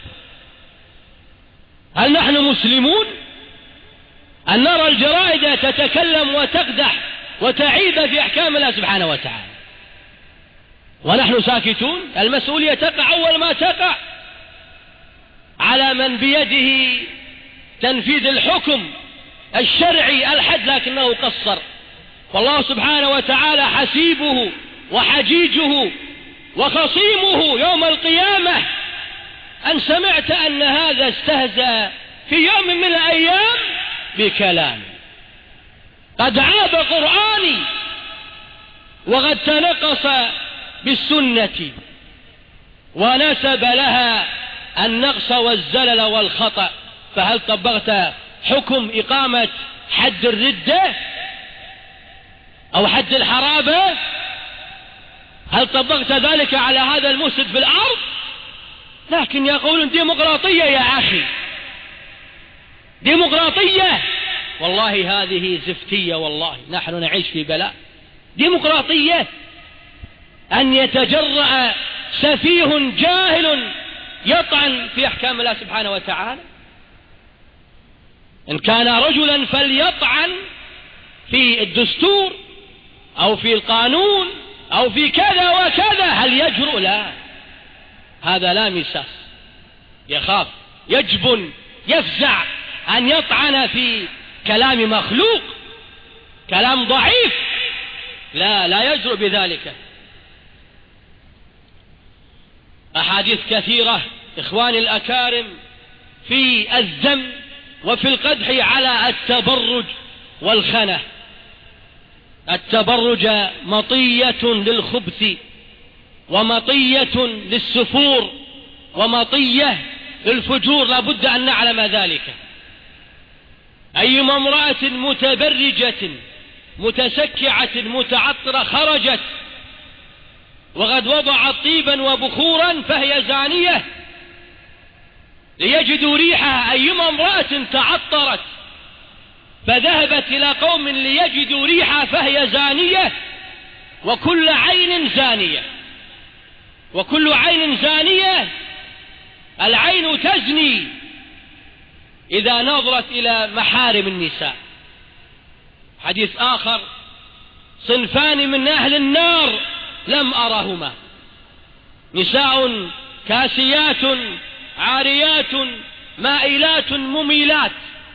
هل نحن مسلمون أن نرى الجرائد تتكلم وتقدح وتعيب في أحكام الله سبحانه وتعالى ونحن ساكتون؟ المسؤولية تقع أول ما تقع على من بيده تنفيذ الحكم الشرعي الحد، لكنه قصر. والله سبحانه وتعالى حسيبه وحجيجه وخصيمه يوم القيامة. أن سمعت أن هذا استهزأ في يوم من الأيام بكلام قد عاب قرآني وقد تنقص بالسنة ونسب لها النقص والزلل والخطأ، فهل طبقت حكم إقامة حد الردة أو حد الحرابة؟ هل طبقت ذلك على هذا المفسد في الأرض؟ لكن يقولون ديمقراطية. يا أخي ديمقراطية، والله هذه زفتية. والله نحن نعيش في بلاء. ديمقراطية أن يتجرأ سفيه جاهل يطعن في أحكام الله سبحانه وتعالى؟ إن كان رجلا فليطعن في الدستور أو في القانون أو في كذا وكذا. هل يجرؤ؟ لا، هذا لا مساس. يخاف، يجبن، يفزع أن يطعن في كلام مخلوق، كلام ضعيف، لا يجرؤ بذلك. أحاديث كثيرة إخواني الأكارم في الذم وفي القدح على التبرج والخنة. التبرج مطية للخبث، ومطية للسفور، ومطية للفجور، لا بد أن نعلم ذلك. أيما امرأة متبرجة متسكعة متعطرة خرجت وقد وضعت طيبا وبخورا فهي زانية ليجدوا ريحها. أيما امرأة تعطرت فذهبت إلى قوم ليجدوا ريحها فهي زانية. وكل عين زانية، وكل عين زانية. العين تزني إذا نظرت إلى محارم النساء. حديث آخر: صنفان من أهل النار لم أرهما، نساء كاسيات عاريات مائلات مميلات،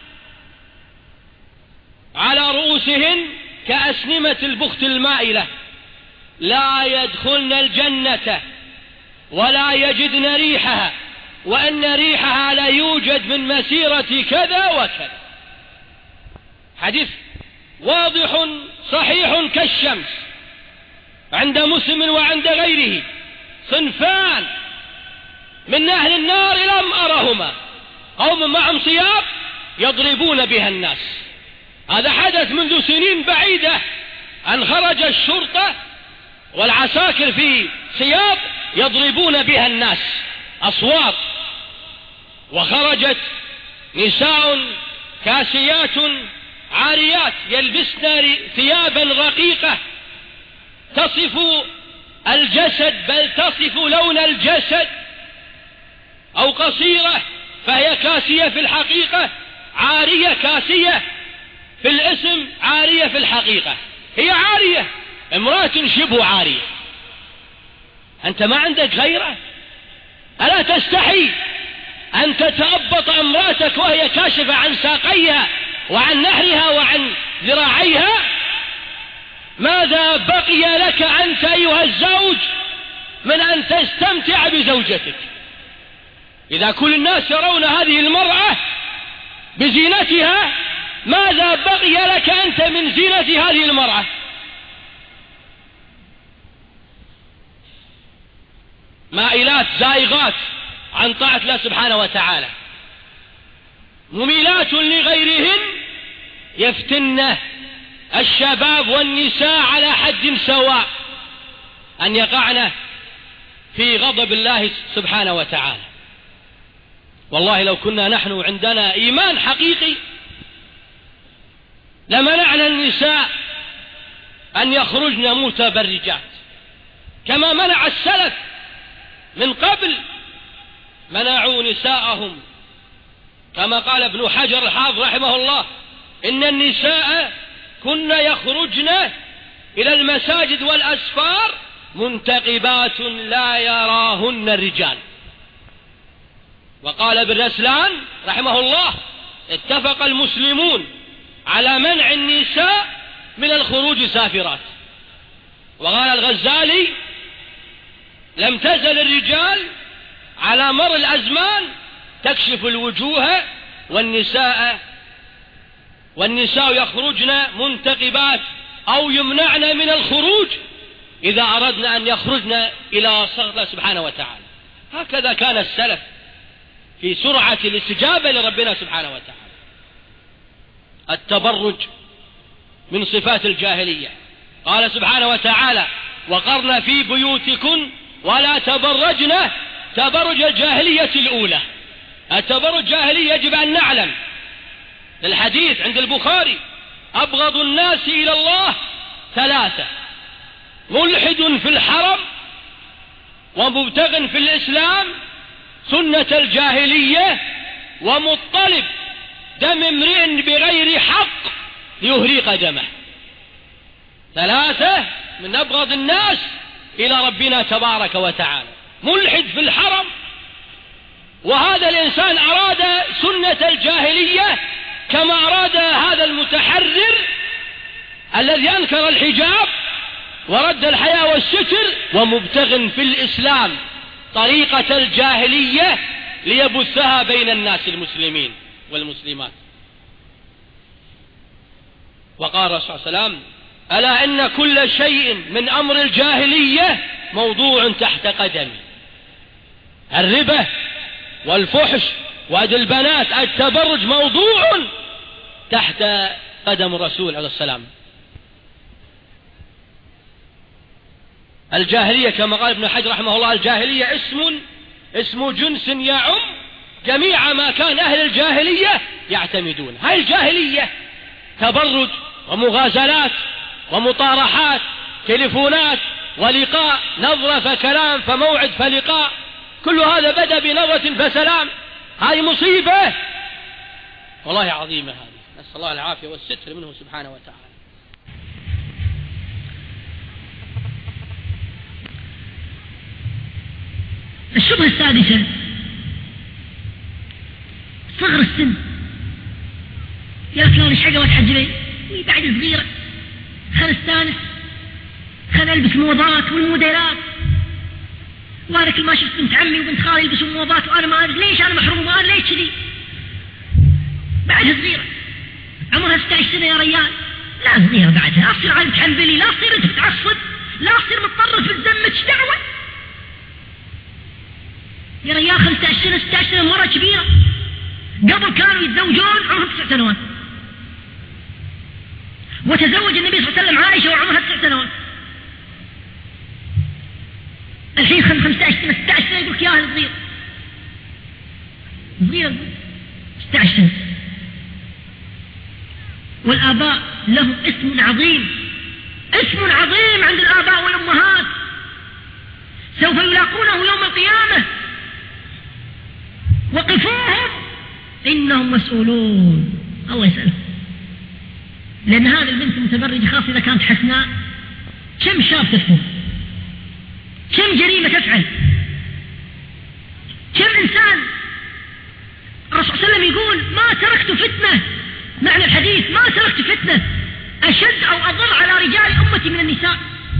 على رؤوسهن كأسنمة البخت المائلة، لا يدخلن الجنة ولا يجدن ريحها، وأن ريحها لا يوجد من مسيرة كذا وكذا. حديث واضح صحيح كالشمس عند مسلم وعند غيره. صنفان من أهل النار لم أرهما، قوم معهم ثياب يضربون بها الناس. هذا حدث منذ سنين بعيدة، أن خرج الشرطة والعساكر في ثياب يضربون بها الناس أصوات، وخرجت نساء كاسيات عاريات يلبسن ثيابا رقيقة تصف الجسد، بل تصف لون الجسد، أو قصيرة فهي كاسية في الحقيقة، عارية كاسية في الاسم، عارية في الحقيقة. هي عارية، امرأة شبه عارية. أنت ما عندك غيره؟ ألا تستحي أن تتأبط امرأتك وهي كاشفة عن ساقيها وعن نحرها وعن ذراعيها؟ ماذا بقي لك أنت أيها الزوج من أن تستمتع بزوجتك؟ إذا كل الناس يرون هذه المرأة بزينتها، ماذا بقي لك أنت من زينة هذه المرأة؟ مائلات زائغات عن طاعة الله سبحانه وتعالى، مميلات لغيرهن، يفتن الشباب والنساء على حد سواء أن يقعن في غضب الله سبحانه وتعالى. والله لو كنا نحن عندنا إيمان حقيقي لمنعنا النساء أن يخرجن متبرجات، كما منع السلف من قبل، منعوا نساءهم. كما قال ابن حجر الحافظ رحمه الله: إن النساء كن يخرجن إلى المساجد والأسفار منتقبات لا يراهن الرجال. وقال ابن رسلان رحمه الله: اتفق المسلمون على منع النساء من الخروج سافرات. وقال الغزالي: لم تزل الرجال على مر الأزمان تكشف الوجوه والنساء يخرجن منتقبات أو يمنعن من الخروج إذا أردنا أن يخرجن إلى صغر الله سبحانه وتعالى. هكذا كان السلف في سرعة الاستجابة لربنا سبحانه وتعالى. التبرج من صفات الجاهلية. قال سبحانه وتعالى: وقرن في بيوتكن ولا تبرجن تبرج الجاهلية الأولى. التبرج جاهلية يجب أن نعلم. الحديث عند البخاري: أبغض الناس إلى الله ثلاثة: ملحد في الحرم، ومبتغ في الإسلام سنة الجاهلية، ومطلب دم امرئ بغير حق ليهريق دمه. ثلاثة من أبغض الناس إلى ربنا تبارك وتعالى: ملحد في الحرم، وهذا الإنسان أراد سنة الجاهلية كما أراد هذا المتحرر الذي أنكر الحجاب ورد الحياء والستر ومبتغ في الإسلام طريقة الجاهلية ليبثها بين الناس المسلمين والمسلمات. وقال الرسول صلى الله عليه وسلم: ألا إن كل شيء من أمر الجاهلية موضوع تحت قدمي. الربا والفحش وأد البنات التبرج موضوع تحت قدم الرسول عليه السلام. الجاهلية كما قال ابن حجر رحمه الله: الجاهلية اسم جنس يعم جميع ما كان أهل الجاهلية يعتمدون. هاي الجاهلية تبرج ومغازلات ومطارحات، تلفونات ولقاء، نظرة فكلام فموعد فلقاء، كل هذا بدأ بنظرة فسلام. هاي مصيبة والله عظيمة هذه، نسأل الله العافية والستر منه سبحانه وتعالى. الشبهة السادسة صغر السن. يا فلان ايش حقه وتحجبين بعد صغيرة، خل استانس، خل البس موضات والموديلات، وانا كل ما شفت بنت عمي وبنت خالي يلبسوا موضات وانا ما ادري ليش انا محروم، وانا ليش كذي بعدها صغيرة عمرها 16 سنة يا ريال. لا صغيرة بعدها، لا تصير عاد تحنبلي، لا تصير انت تتعصب، لا تصير متطرف في الذمة، ايش دعوة يا ريال؟ 15 سنة 16 سنة مرة كبيرة. قبل كانوا يتزوجون عمرهم 9 سنوات، وتزوج النبي صلى الله عليه وسلم عائشة وعمرها 9 سنوات. الحين 15 سنة 16 سنة يقولك يا أهل صغير صغير 16 سنة. والآباء لهم اسم عظيم، اسم عظيم عند الآباء والأمهات، سوف يلاقونه يوم القيامة. وقفوهم إنهم مسؤولون، الله يسألهم. لأن هذه البنت المتبرجة خاصة إذا كانت حسناء، كم شاب تفعل، كم جريمة تفعل، كم إنسان. الرسول صلى الله عليه وسلم يقول: ما تركت فتنة، معنى الحديث ما تركت فتنة أشد أو أضر على رجال أمتي من النساء.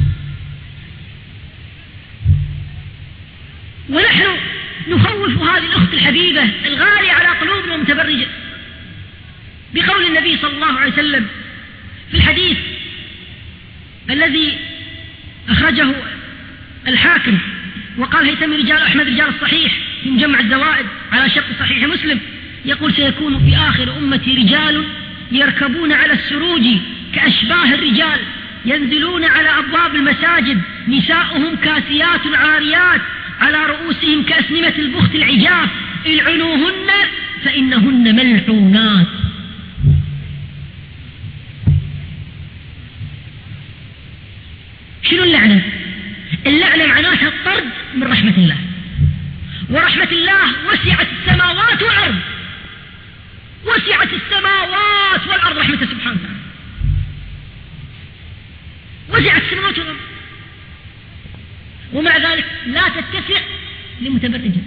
ونحن نخوف هذه الأخت الحبيبة الغالية على قلوبنا المتبرجة بقول النبي صلى الله عليه وسلم في الحديث الذي أخرجه الحاكم وقال هيثم رجال أحمد رجال الصحيح في مجمع الزوائد على شرط صحيح مسلم، يقول: سيكون في آخر أمتي رجال يركبون على السروج كأشباه الرجال، ينزلون على أبواب المساجد، نساؤهم كاسيات عاريات، على رؤوسهم كأسنمة البخت العجاف، العنوهن فإنهن ملعونات. شنو اللعنة؟ اللعنة معناتها الطرد من رحمة الله، ورحمة الله وسعت السماوات والأرض، وسعت السماوات والأرض رحمته سبحانه وتعالى، وسعت السماوات والأرض، ومع ذلك لا تتسع لمتبرجة،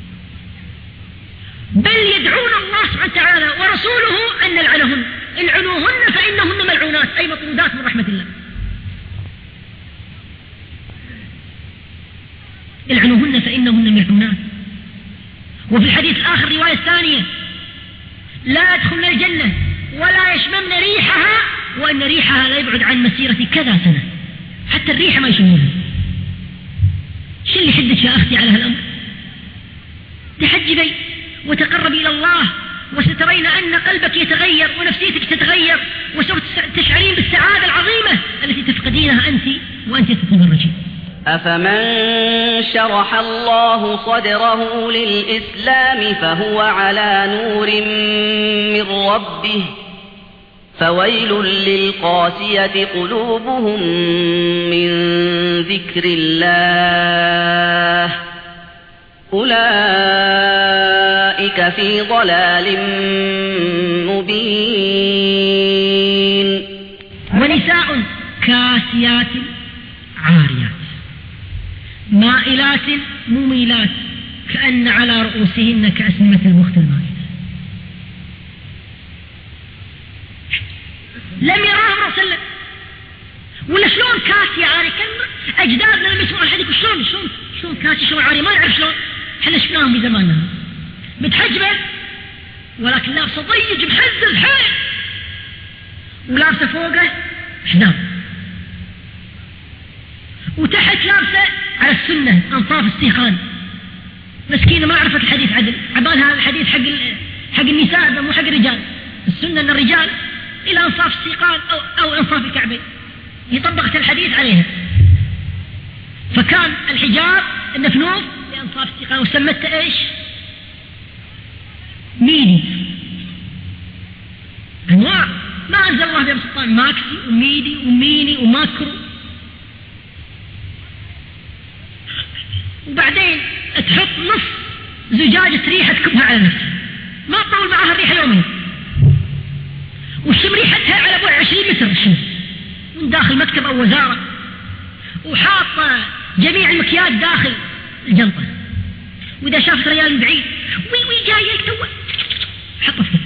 بل يدعون الله سبحانه وتعالى ورسوله أن نلعنهن، العنوهن فإنهن ملعونات، أي مطرودات من رحمة الله. العنوهن فإنهن ملعونات. وفي الحديث الآخر رواية ثانية: لا يدخلن الجنة ولا يشممن ريحها، وأن ريحها لا يبعد عن مسيرة كذا سنة، حتى الريحة ما يشمونها. شو اللي حدك يا أختي على هالأمر؟ تحجبي وتقربي إلى الله، وسترين أن قلبك يتغير ونفسيتك تتغير، وسوف تشعرين بالسعادة العظيمة التي تفقدينها أنت وأنت تتبرجين. أفمن شرح الله صدره للإسلام فهو على نور من ربه، فويل للقاسية قلوبهم من ذكر الله، أولئك في ضلال مبين. ونساء كاسيات عاريات مائلات مميلات كأن على رؤوسهن رؤوسهن كأسنمة البخت المائدة. لم يراه الرسول صلى الله عليه وسلم. ولا شلون كاسي عاري؟ كان أجدادنا لما يسمعوا الحديث شلون كاسي شلون عاري؟ ما نعرف شلون. احنا شفناهم بزماننا متحجبة ولكن لابسة ضيج محزز حيل ولابسة فوقه حزام وتحت لابسة على السنة أنصاف السيخان. مسكينة ما عرفت الحديث عدل، عبالها الحديث حق النساء مو حق الرجال. السنة أن الرجال إلى أنصاف السيقان أو أنصاف الكعبين. هي طبقت الحديث عليها، فكان الحجاب النفنوف لأنصاف السيقان وسمته إيش؟ ميدي. أنواع ما أنزل الله بها سلطان، ماكسي وميدي وميني وماكرو. وبعدين تحط نص زجاجة ريحة تكبها على نفسها، ما تطول معها الريحة يومين، وشم ريحتها على بعد 20 متر الشمس من داخل مكتب أو وزارة، وحاطة جميع المكياج داخل الجنطة، وإذا شافت رجال من بعيد وي جايك توه حطه في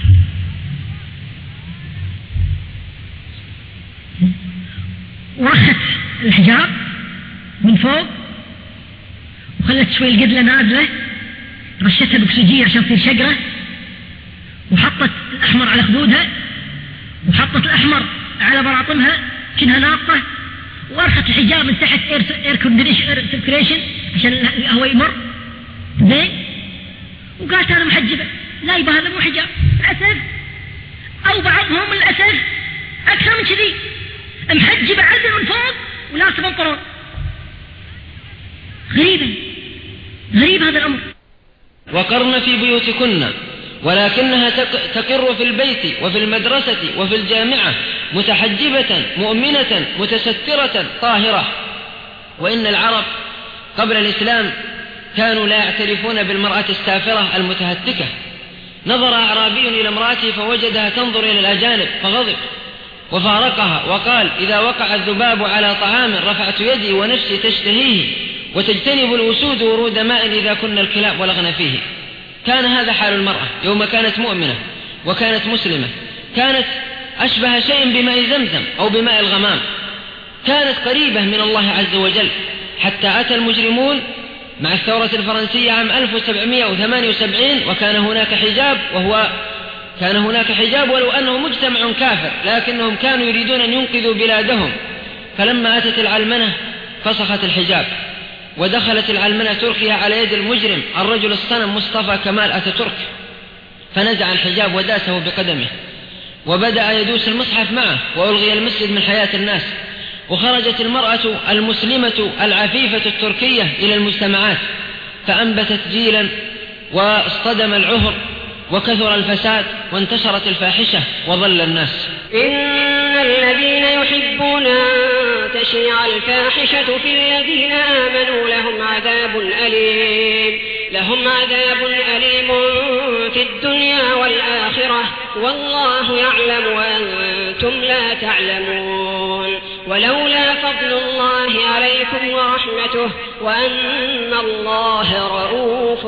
ورخت الحجاب من فوق وخلت شوي القدلة نازلة، رشتها بأكسجين عشان تصير شقرة، وحطت الأحمر على خدودها، وحطت الأحمر على براطمها كأنها ناقة، وأرخت الحجاب من تحت اير سيركيليشن عشان الهواء يمر زين، وقالت أنا محجبة. لا يبقى هذا مو حجاب للأسف، أو بعضهم للأسف أكثر من كذي محجبة عدل من فوق ولابسة بنطلون. غريب هذا الأمر. وقرن في بيوتكن ولكنها تقر في البيت وفي المدرسة وفي الجامعة متحجبة مؤمنة متسترة طاهرة. وإن العرب قبل الإسلام كانوا لا يعترفون بالمرأة السافرة المتهتكة. نظر أعرابي إلى امرأته فوجدها تنظر إلى الأجانب فغضب وفارقها وقال: إذا وقع الذباب على طعام رفعت يدي ونفسي تشتهيه، وتجتنب الأسود ورود ماء إذا كنا الكلاب ولغنا فيه. كان هذا حال المرأة يوم كانت مؤمنة وكانت مسلمة، كانت أشبه شيء بماء زمزم أو بماء الغمام، كانت قريبة من الله عز وجل، حتى أتى المجرمون مع الثورة الفرنسية عام 1778 وكان هناك حجاب ولو أنه مجتمع كافر، لكنهم كانوا يريدون أن ينقذوا بلادهم. فلما أتت العلمنة فسخت الحجاب، ودخلت العلمنة تركيا على يد المجرم الرجل الصنم مصطفى كمال أتاتورك، فنزع الحجاب وداسه بقدمه، وبدأ يدوس المصحف معه، وألغي المسجد من حياة الناس. وخرجت المرأة المسلمة العفيفة التركية إلى المجتمعات، فأنبتت جيلا واصطدم العهر وكثر الفساد وانتشرت الفاحشة وضل الناس. إن الذين يحبون أن تشيع الفاحشة في الذين آمنوا لهم عذاب أليم في الدنيا والآخرة، والله يعلم وأنتم لا تعلمون. ولولا فضل الله عليكم ورحمته وأن الله رؤوف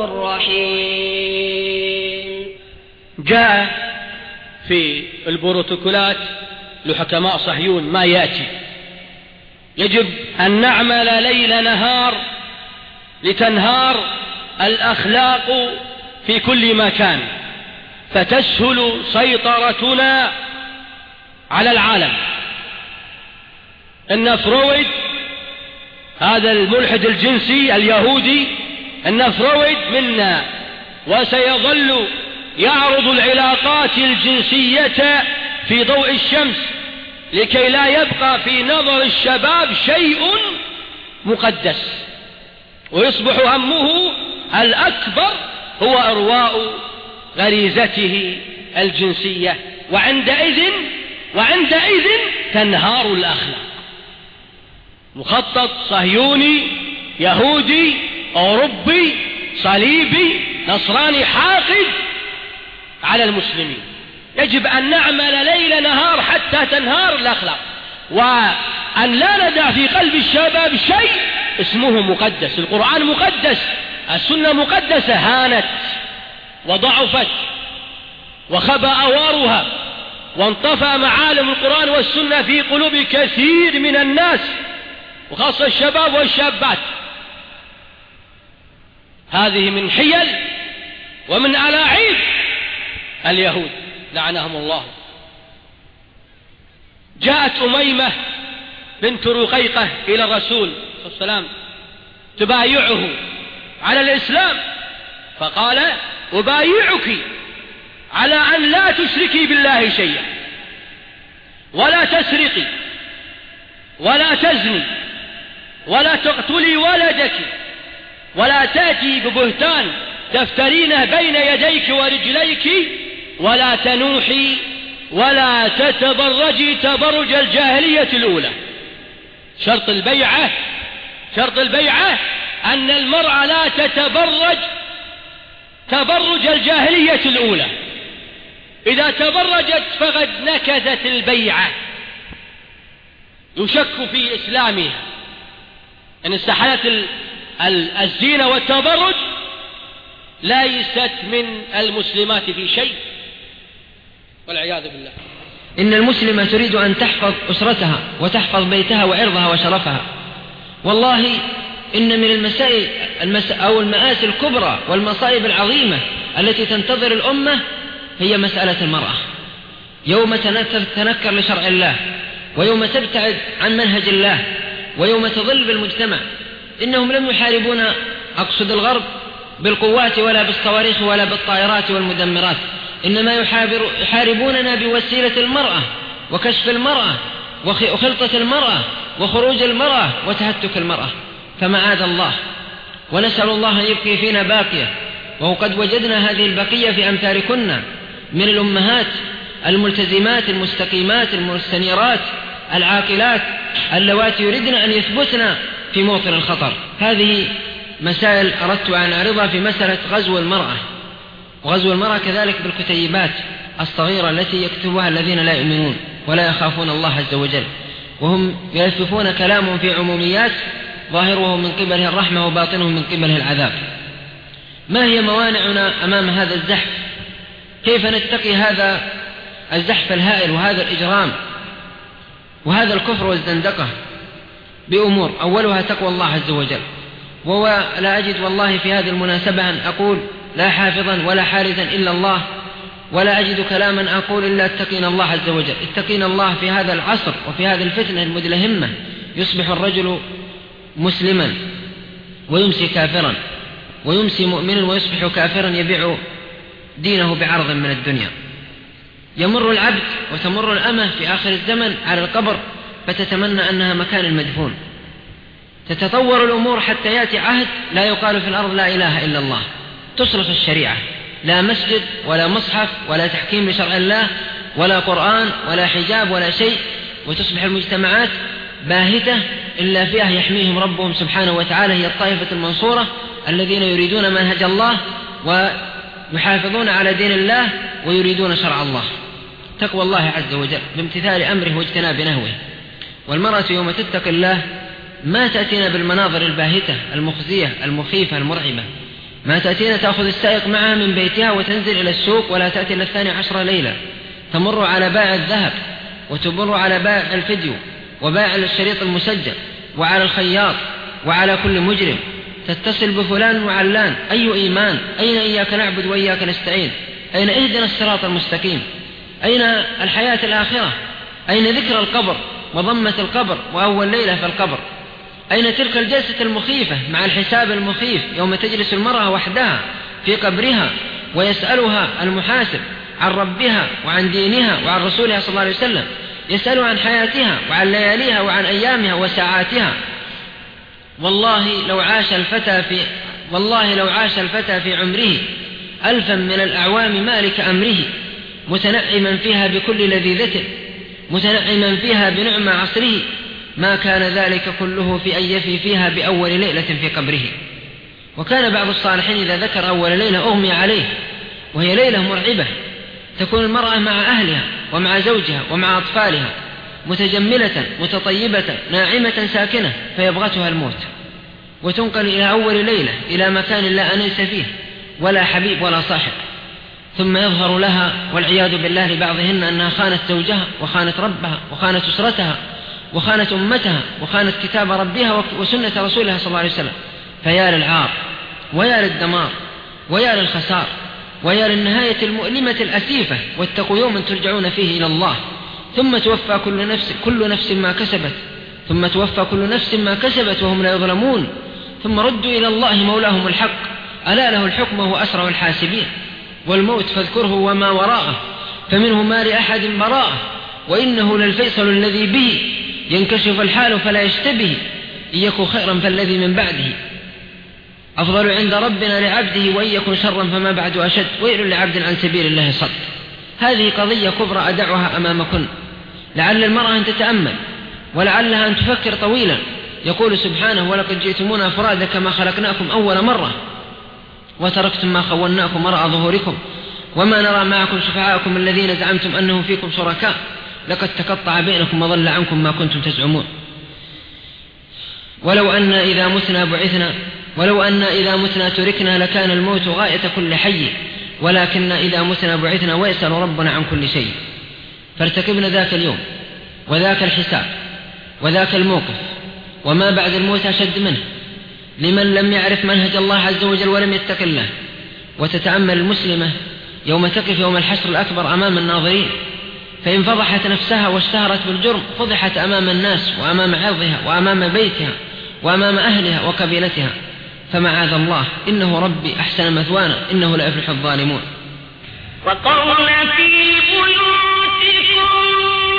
رحيم. جاء في البروتوكولات لحكماء صهيون ما يأتي: يجب أن نعمل ليل نهار لتنهار الأخلاق في كل مكان، فتسهل سيطرتنا على العالم. إن فرويد هذا الملحد الجنسي اليهودي، إن فرويد منا، وسيظل يعرض العلاقات الجنسية في ضوء الشمس لكي لا يبقى في نظر الشباب شيء مقدس، ويصبح همه الأكبر هو إرواء غريزته الجنسية، وعندئذ تنهار الأخلاق. مخطط صهيوني يهودي أوروبي صليبي نصراني حاقد على المسلمين. يجب أن نعمل ليل نهار حتى تنهار الأخلاق، وأن لا ندع في قلب الشباب شيء اسمه مقدس. القرآن مقدس، السنة مقدسة، هانت وضعفت وخبى أوارها وانطفى معالم القرآن والسنة في قلوب كثير من الناس وخاصة الشباب والشابات. هذه من حيل ومن ألاعيب اليهود لعنهم الله. جاءت أميمة بنت رقيقة إلى الرسول صلى الله عليه وسلم تبايعه على الإسلام، فقال: أبايعك على أن لا تشركي بالله شيئا، ولا تسرقي، ولا تزني، ولا تقتلي ولدك، ولا تأتي ببهتان تفترينه بين يديك ورجليك، ولا تنوحي، ولا تتبرجي تبرج الجاهلية الأولى. شرط البيعة أن المرأة لا تتبرج تبرج الجاهلية الأولى. إذا تبرجت فقد نكثت البيعة، يشك في إسلامها. إن استحلت الزينة والتبرج ليست من المسلمات في شيء، والعياذ بالله. إن المسلمة تريد أن تحفظ أسرتها وتحفظ بيتها وعرضها وشرفها. والله إن من المآسي الكبرى والمصائب العظيمة التي تنتظر الأمة هي مسألة المرأة. يوم تنكر لشرع الله، ويوم تبتعد عن منهج الله، ويوم تضل بالمجتمع. إنهم لم يحاربون، أقصد الغرب، بالقوات ولا بالصواريخ ولا بالطائرات والمدمرات، إنما يحاربوننا بوسيلة المرأة وكشف المرأة وخلطة المرأة وخروج المرأة وتهتك المرأة. فمعاذ الله، ونسأل الله أن يبقي فينا باقية، وقد وجدنا هذه البقية في أمثالكن من الأمهات الملتزمات المستقيمات المستنيرات العاقلات اللواتي يريدن أن يثبتن في موطن الخطر. هذه مسائل أردت أن أعرضها في مسألة غزو المرأة، وغزو المرأة كذلك بالكتيبات الصغيرة التي يكتبها الذين لا يؤمنون ولا يخافون الله عز وجل، وهم يلففون كلامهم في عموميات ظاهره من قبله الرحمة وباطنه من قبله العذاب. ما هي موانعنا أمام هذا الزحف؟ كيف نتقي هذا الزحف الهائل وهذا الإجرام وهذا الكفر والزندقة؟ بأمور أولها تقوى الله عز وجل. ولا أجد والله في هذه المناسبة أن أقول لا حافظا ولا حارزا إلا الله، ولا أجد كلاما أقول إلا اتقينا الله عز وجل. اتقينا الله في هذا العصر وفي هذه الفتنة المدلهمة. يصبح الرجل مسلما ويمسي كافرا، ويمسي مؤمنا ويصبح كافرا يبيع دينه بعرض من الدنيا. يمر العبد وتمر الأمة في آخر الزمن على القبر فتتمنى أنها مكان المدفون. تتطور الأمور حتى يأتي عهد لا يقال في الأرض لا إله إلا الله، تصرخ الشريعة، لا مسجد ولا مصحف ولا تحكيم لشرع الله ولا قرآن ولا حجاب ولا شيء، وتصبح المجتمعات باهتة إلا فئة يحميهم ربهم سبحانه وتعالى، هي الطائفة المنصورة الذين يريدون منهج الله ويحافظون على دين الله ويريدون شرع الله. تقوى الله عز وجل بامتثال أمره واجتناب نهوه. والمرأة يوم تتقي الله ما تأتينا بالمناظر الباهتة المخزية المخيفة المرعبة، ما تأتينا تأخذ السائق معها من بيتها وتنزل إلى السوق ولا تأتي إلى 12 ليلة، تمر على بائع الذهب وتمر على بائع الفيديو وبائع الشريط المسجل وعلى الخياط وعلى كل مجرم، تتصل بفلان وعلان. أي إيمان؟ أين إياك نعبد وإياك نستعين؟ أين اهدنا الصراط المستقيم؟ أين الحياة الآخرة؟ أين ذكر القبر وضمة القبر وأول ليلة في القبر؟ أين تلك الجلسة المخيفة مع الحساب المخيف يوم تجلس المرأة وحدها في قبرها ويسألها المحاسب عن ربها وعن دينها وعن رسولها صلى الله عليه وسلم، يسأل عن حياتها وعن لياليها وعن أيامها وساعاتها. والله لو عاش الفتى في عمره 1000 من الأعوام مالك أمره، متنعما فيها بكل لذيذته، متنعما فيها بنعم عصره، ما كان ذلك كله في أن يفي فيها بأول ليلة في قبره. وكان بعض الصالحين إذا ذكر أول ليلة أغمي عليه، وهي ليلة مرعبة، تكون المرأة مع أهلها ومع زوجها ومع أطفالها متجملة متطيبة ناعمة ساكنة، فيبغتها الموت وتنقل إلى أول ليلة إلى مكان لا أنيس فيه ولا حبيب ولا صاحب، ثم يظهر لها والعياذ بالله لبعضهن أنها خانت زوجها وخانت ربها وخانت أسرتها وخانت أمتها وخانت كتاب ربها وسنة رسولها صلى الله عليه وسلم. فيا للعار ويا للدمار ويا للخسار ويا للنهاية المؤلمة الأسيفة. واتقوا يوما ترجعون فيه إلى الله ثم توفى كل نفس ما كسبت وهم لا يظلمون ثم ردوا إلى الله مولاهم الحق ألا له الحكم وهو أسرع الحاسبين. والموت فاذكره وما وراءه فمنه ما لأحد براءه وإنه للفيصل الذي به ينكشف الحال فلا يشتبه إن يكن خيرا فالذي من بعده أفضل عند ربنا لعبده وإن يكن شرا فما بعد أشد ويل لعبد عن سبيل الله صد. هذه قضية كبرى أدعها أمامكن لعل المرأة أن تتأمل ولعلها أن تفكر طويلا. يقول سبحانه ولقد جئتمونا فرادا كما خلقناكم أول مرة وتركتم ما خولناكم وراء ظهوركم وما نرى معكم شفعاءكم الذين زعمتم أنهم فيكم شركاء لقد تقطع بينكم وضل عنكم ما كنتم تزعمون. ولو أن إذا متنا تركنا لكان الموت غاية كل حي ولكن إذا متنا بعثنا ويسأل ربنا عن كل شيء. فارتكبنا ذاك اليوم وذاك الحساب وذاك الموقف وما بعد الموت أشد منه لمن لم يعرف منهج الله عز وجل ولم يتق الله. وتتأمل المسلمة يوم تقف يوم الحشر الأكبر أمام الناظرين فإن فضحت نفسها واشتهرت بالجرم فضحت أمام الناس وأمام عرضها وأمام بيتها وأمام أهلها وقبيلتها. فمعاذ الله إنه ربي أحسن مثوانا إنه لا يفلح الظالمون. وقرن في بيوتكم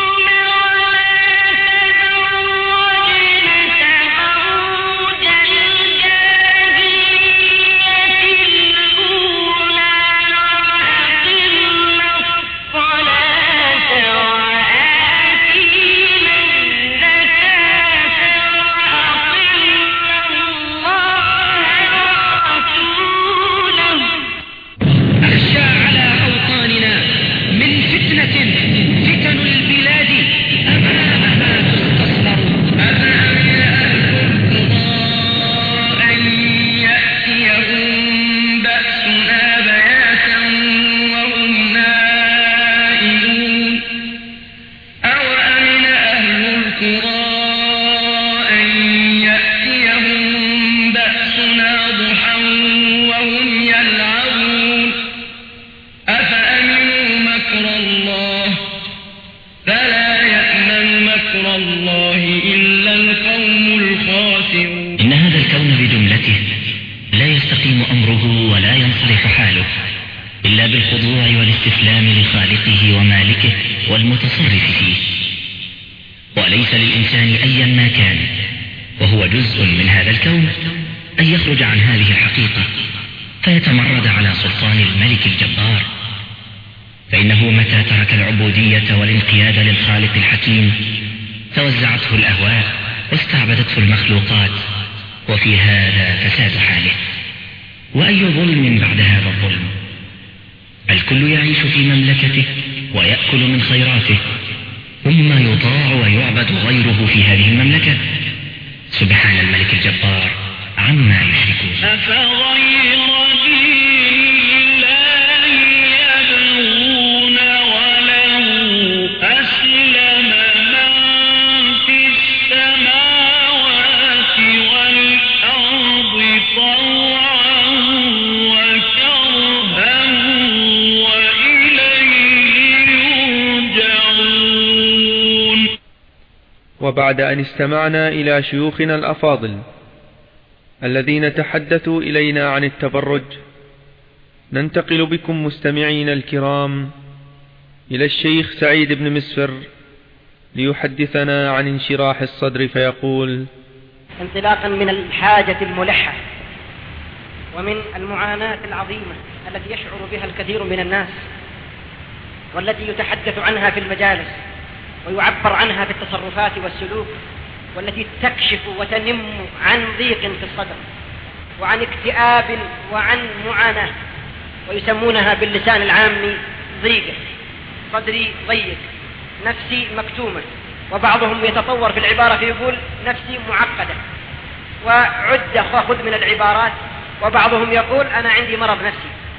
والمتصرف فيه. وليس للإنسان أيا ما كان وهو جزء من هذا الكون أن يخرج عن هذه الحقيقة فيتمرد على سلطان الملك الجبار. فإنه متى ترك العبودية والانقياد للخالق الحكيم توزعته الأهواء واستعبدته المخلوقات وفي هذا فساد حاله. وأي ظلم بعد هذا الظلم؟ الكل يعيش في مملكته ويأكل من خيراته ثم يطاع ويعبد غيره في هذه المملكة. سبحان الملك الجبار عما يشركون. أفغير دين الله يبغون وله أسلم من في السماوات والأرض طوعا وكرها وإليه يرجعون. وبعد أن استمعنا إلى شيوخنا الأفاضل الذين تحدثوا إلينا عن التبرج، ننتقل بكم مستمعين الكرام إلى الشيخ سعيد بن مسفر ليحدثنا عن انشراح الصدر فيقول: انطلاقا من الحاجة الملحة ومن المعاناة العظيمة التي يشعر بها الكثير من الناس والتي يتحدث عنها في المجالس ويعبر عنها في التصرفات والسلوك، والتي تكشف وتنم عن ضيق في الصدر وعن اكتئاب وعن معاناة، ويسمونها باللسان العامي ضيقة، صدري ضيق، نفسي مكتومة، وبعضهم يتطور في العبارة فيقول نفسي معقدة، وعد خذ من العبارات، وبعضهم يقول أنا عندي مرض نفسي.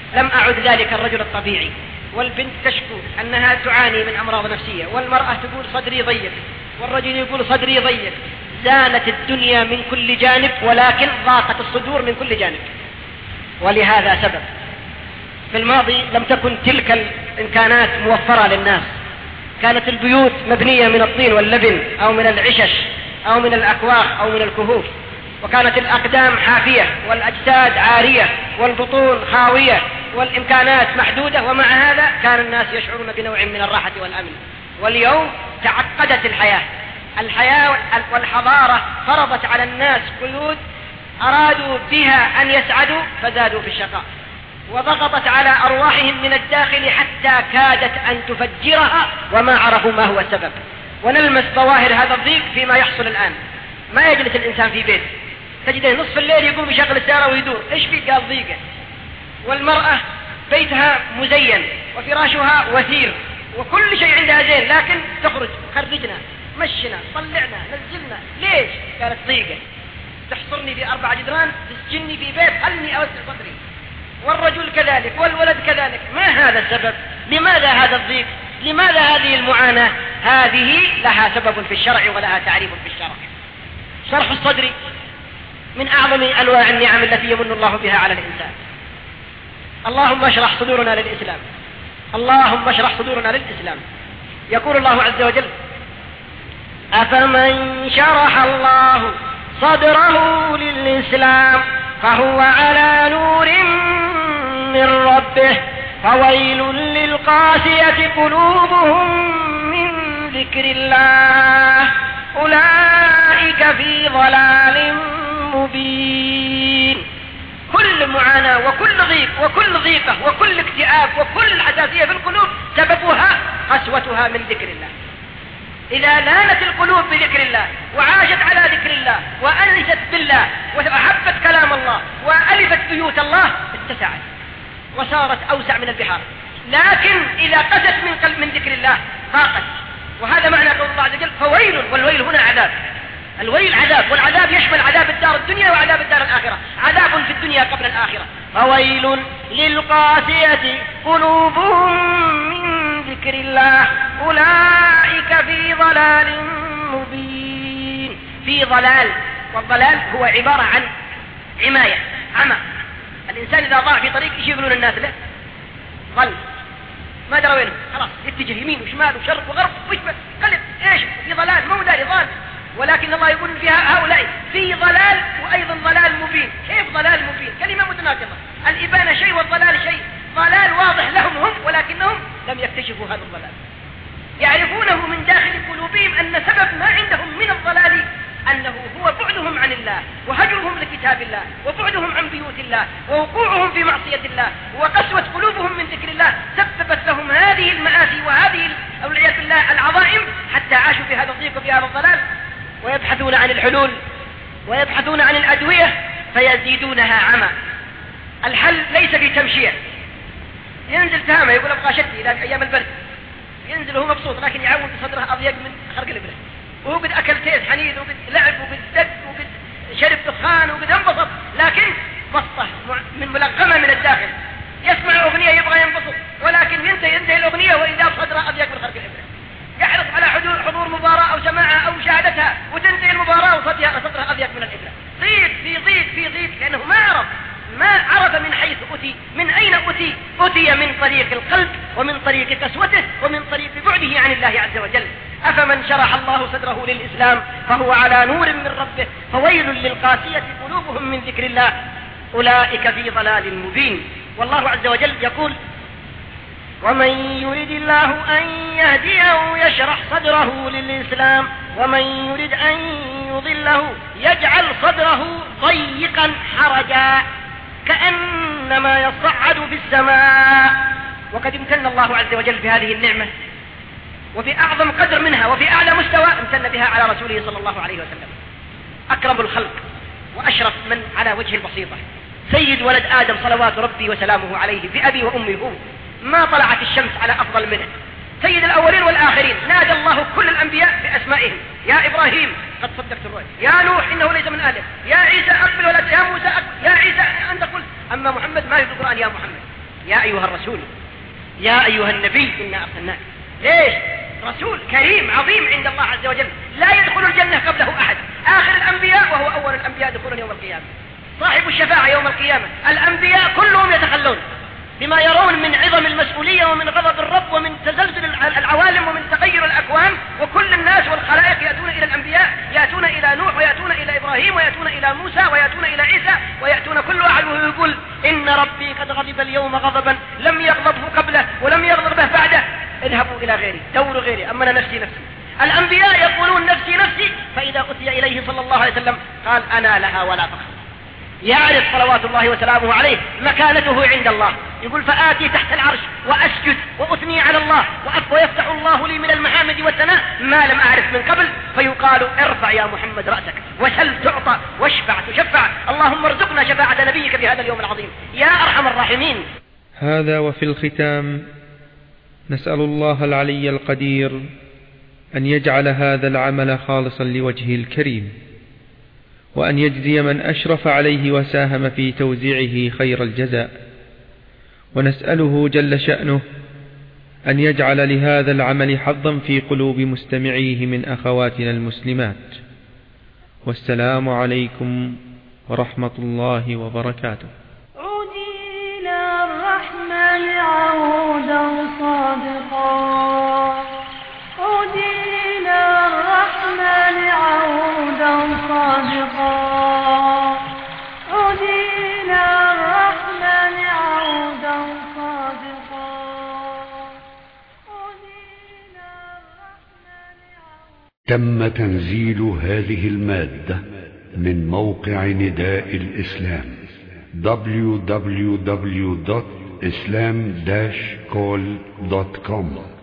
لم أعد ذلك الرجل الطبيعي. والبنت تشكو أنها تعاني من أمراض نفسية، والمرأة تقول صدري ضيق، والرجل يقول صدري ضيق. زانت الدنيا من كل جانب، ولكن ضاقت الصدور من كل جانب. ولهذا سبب في الماضي لم تكن تلك الإمكانات موفرة للناس، كانت البيوت مبنية من الطين واللبن أو من العشش أو من الأكواخ أو من الكهوف، وكانت الأقدام حافية والأجساد عارية والبطون خاوية والإمكانات محدودة، ومع هذا كان الناس يشعرون بنوع من الراحة والأمن. واليوم تعقدت الحياة والحضارة فرضت على الناس قيود أرادوا بها أن يسعدوا فزادوا في الشقاء، وضغطت على أرواحهم من الداخل حتى كادت أن تفجرها وما عرفوا ما هو السبب. ونلمس ظواهر هذا الضيق فيما يحصل الآن. ما يجلس الإنسان في بيت، تجده نصف الليل يقوم يشغل السيارة ويدور، إيش فيه؟ قال ضيقة. والمرأة بيتها مزين وفراشها وثير وكل شيء عندها زين، لكن تخرج خرجنا مشنا طلعنا نزلنا، ليش؟ قالت ضيقة، تحصرني في 4 جدران، تسجني في بيت، خلني أوسع صدري. والرجل كذلك والولد كذلك. ما هذا السبب؟ لماذا هذا الضيق؟ لماذا هذه المعاناة؟ هذه لها سبب في الشرع ولها تعريف في الشرع. شرح الصدر من أعظم أنواع النعم التي يمن الله بها على الإنسان. اللهم اشرح صدورنا للإسلام، اللهم اشرح صدورنا للإسلام. يقول الله عز وجل: أفمن شرح الله صدره للإسلام فهو على نور من ربه فويل للقاسية قلوبهم من ذكر الله أولئك في ضلال مبين. كل معاناة وكل ضيق وكل ضيقة وكل اكتئاب وكل حساسية في القلوب سببها قسوتها من ذكر الله. إذا لانت القلوب بذكر الله وعاشت على ذكر الله وأنست بالله وأحبت كلام الله وألفت بيوت الله اتسعت وصارت أوسع من البحار. لكن إذا قست من ذكر الله ضاقت. وهذا معنى قول الله عز وجل: فويل. والويل هنا عذاب. الويل عذاب، والعذاب يشمل عذاب الدار الدنيا وعذاب الدار الآخرة، عذاب في الدنيا قبل الآخرة. فويل للقاسية قلوبهم من ذكر الله أولئك في ضلال مبين. في ضلال، والضلال هو عبارة عن عماية، عمى. الإنسان إذا ضاع في طريق ايش يقولون الناس له؟ ضل، ما درى وينه، خلاص يتجه يمين وشمال وشرق وغرب ويشبه قلب. ايش؟ في ضلال، مو داري ضال. ولكن الله يقول فيها هؤلاء في ضلال وأيضا ضلال مبين. كيف ضلال مبين؟ كلمة متناقضة. الإبانة شيء والضلال شيء. ضلال واضح لهم هم، ولكنهم لم يكتشفوا هذا الضلال. يعرفونه من داخل قلوبهم أن سبب ما عندهم من الضلال أنه هو بعدهم عن الله وهجرهم لكتاب الله وبعدهم عن بيوت الله ووقوعهم في معصية الله وقسوة قلوبهم من ذكر الله سببت لهم هذه المآسي وهذه والعياذ بالله العظائم، حتى عاشوا في هذا الضيق وفي هذا الضلال. ويبحثون عن الحلول ويبحثون عن الأدوية فيزيدونها عمى. الحل ليس في تمشية. ينزل تهامة يقول أبغى شدي إلى أيام البرد، ينزل وهو مبسوط، لكن يعود بصدره أضيق من خرق الإبرة، وهو قد أكل تيس حنيذ وقد لعب وقد دق وقد شرب دخان وقد انبسط، لكن بسطة من ملغمة من الداخل. يسمع أغنية يبغى ينبسط، ولكن ينتهي الأغنية وإذا صدره أضيق من خرق الإبرة. يحرص على حضور مباراة أو سماعها أو مشاهدتها وتنتهي المباراة وصدرها أضيق من الإبرة. ضيق في ضيق في ضيق، لأنه ما عرف من حيث أتي، من أين أتي من طريق القلب ومن طريق قسوته ومن طريق بعده عن الله عز وجل. أفمن شرح الله صدره للإسلام فهو على نور من ربه فويل للقاسية قلوبهم من ذكر الله أولئك في ضلال مبين. والله عز وجل يقول: ومن يريد الله أن يهديه يشرح صدره للإسلام ومن يريد أن يضله يجعل صدره ضيقا حرجا كأنما يصعد في السماء. وقد امتن الله عز وجل بهذه النعمة وفي أعظم قدر منها وفي أعلى مستوى امتن بها على رسوله صلى الله عليه وسلم، أكرم الخلق وأشرف من على وجه البسيطة، سيد ولد آدم صلوات ربي وسلامه عليه بأبي وأمي هو، ما طلعت الشمس على أفضل منه، سيد الأولين والآخرين. نادى الله كل الأنبياء بأسمائهم: يا إبراهيم قد صدقت الرؤيا، يا نوح إنه ليس من أهلك، يا عيسى أقبل ولا يا موسى أقبل، يا عيسى أنت قل. أما محمد ما في القرآن يا محمد، يا أيها الرسول يا أيها النبي إنا أرسلناك. ليش؟ رسول كريم عظيم عند الله عز وجل، لا يدخل الجنة قبله أحد، آخر الأنبياء وهو أول الأنبياء دخولا يوم القيامة، صاحب الشفاعة يوم القيامة. الأنبياء كلهم يتخلون بما يرون من عظم المسؤولية ومن غضب الرب ومن تزلزل العوالم ومن تغير الأكوان، وكل الناس والخلائق يأتون إلى الأنبياء، يأتون إلى نوح ويأتون إلى إبراهيم ويأتون إلى موسى ويأتون إلى عيسى ويأتون كل واحد ويقول إن ربي قد غضب اليوم غضبا لم يغضبه قبله ولم يغضب به بعده، اذهبوا إلى غيري دوروا غيري، أما أنا نفسي نفسي. الأنبياء يقولون نفسي نفسي، فإذا أتي إليه صلى الله عليه وسلم قال أنا لها ولا فخر. يعرف صلوات الله وسلامه عليه مكانته عند الله، يقول فآتي تحت العرش وأسجد وأثني على الله ويفتح الله لي من المحامد والثناء ما لم أعرف من قبل، فيقال ارفع يا محمد رأسك وسل تعطى واشفع تشفع، اللهم ارزقنا شفاعة نبيك في هذا اليوم العظيم يا أرحم الراحمين. هذا وفي الختام نسأل الله العلي القدير أن يجعل هذا العمل خالصا لوجهه الكريم، وأن يجزي من أشرف عليه وساهم في توزيعه خير الجزاء، ونسأله جل شأنه أن يجعل لهذا العمل حظا في قلوب مستمعيه من أخواتنا المسلمات. والسلام عليكم ورحمة الله وبركاته. عودي إلى الرحمن عودا صادقا، عودي إلى الرحمن عودا صادقا، عودي إلى الرحمن عودا صادقا، عودي إلى الرحمن عودا. تم تنزيل هذه المادة من موقع نداء الإسلام www.islam-call.com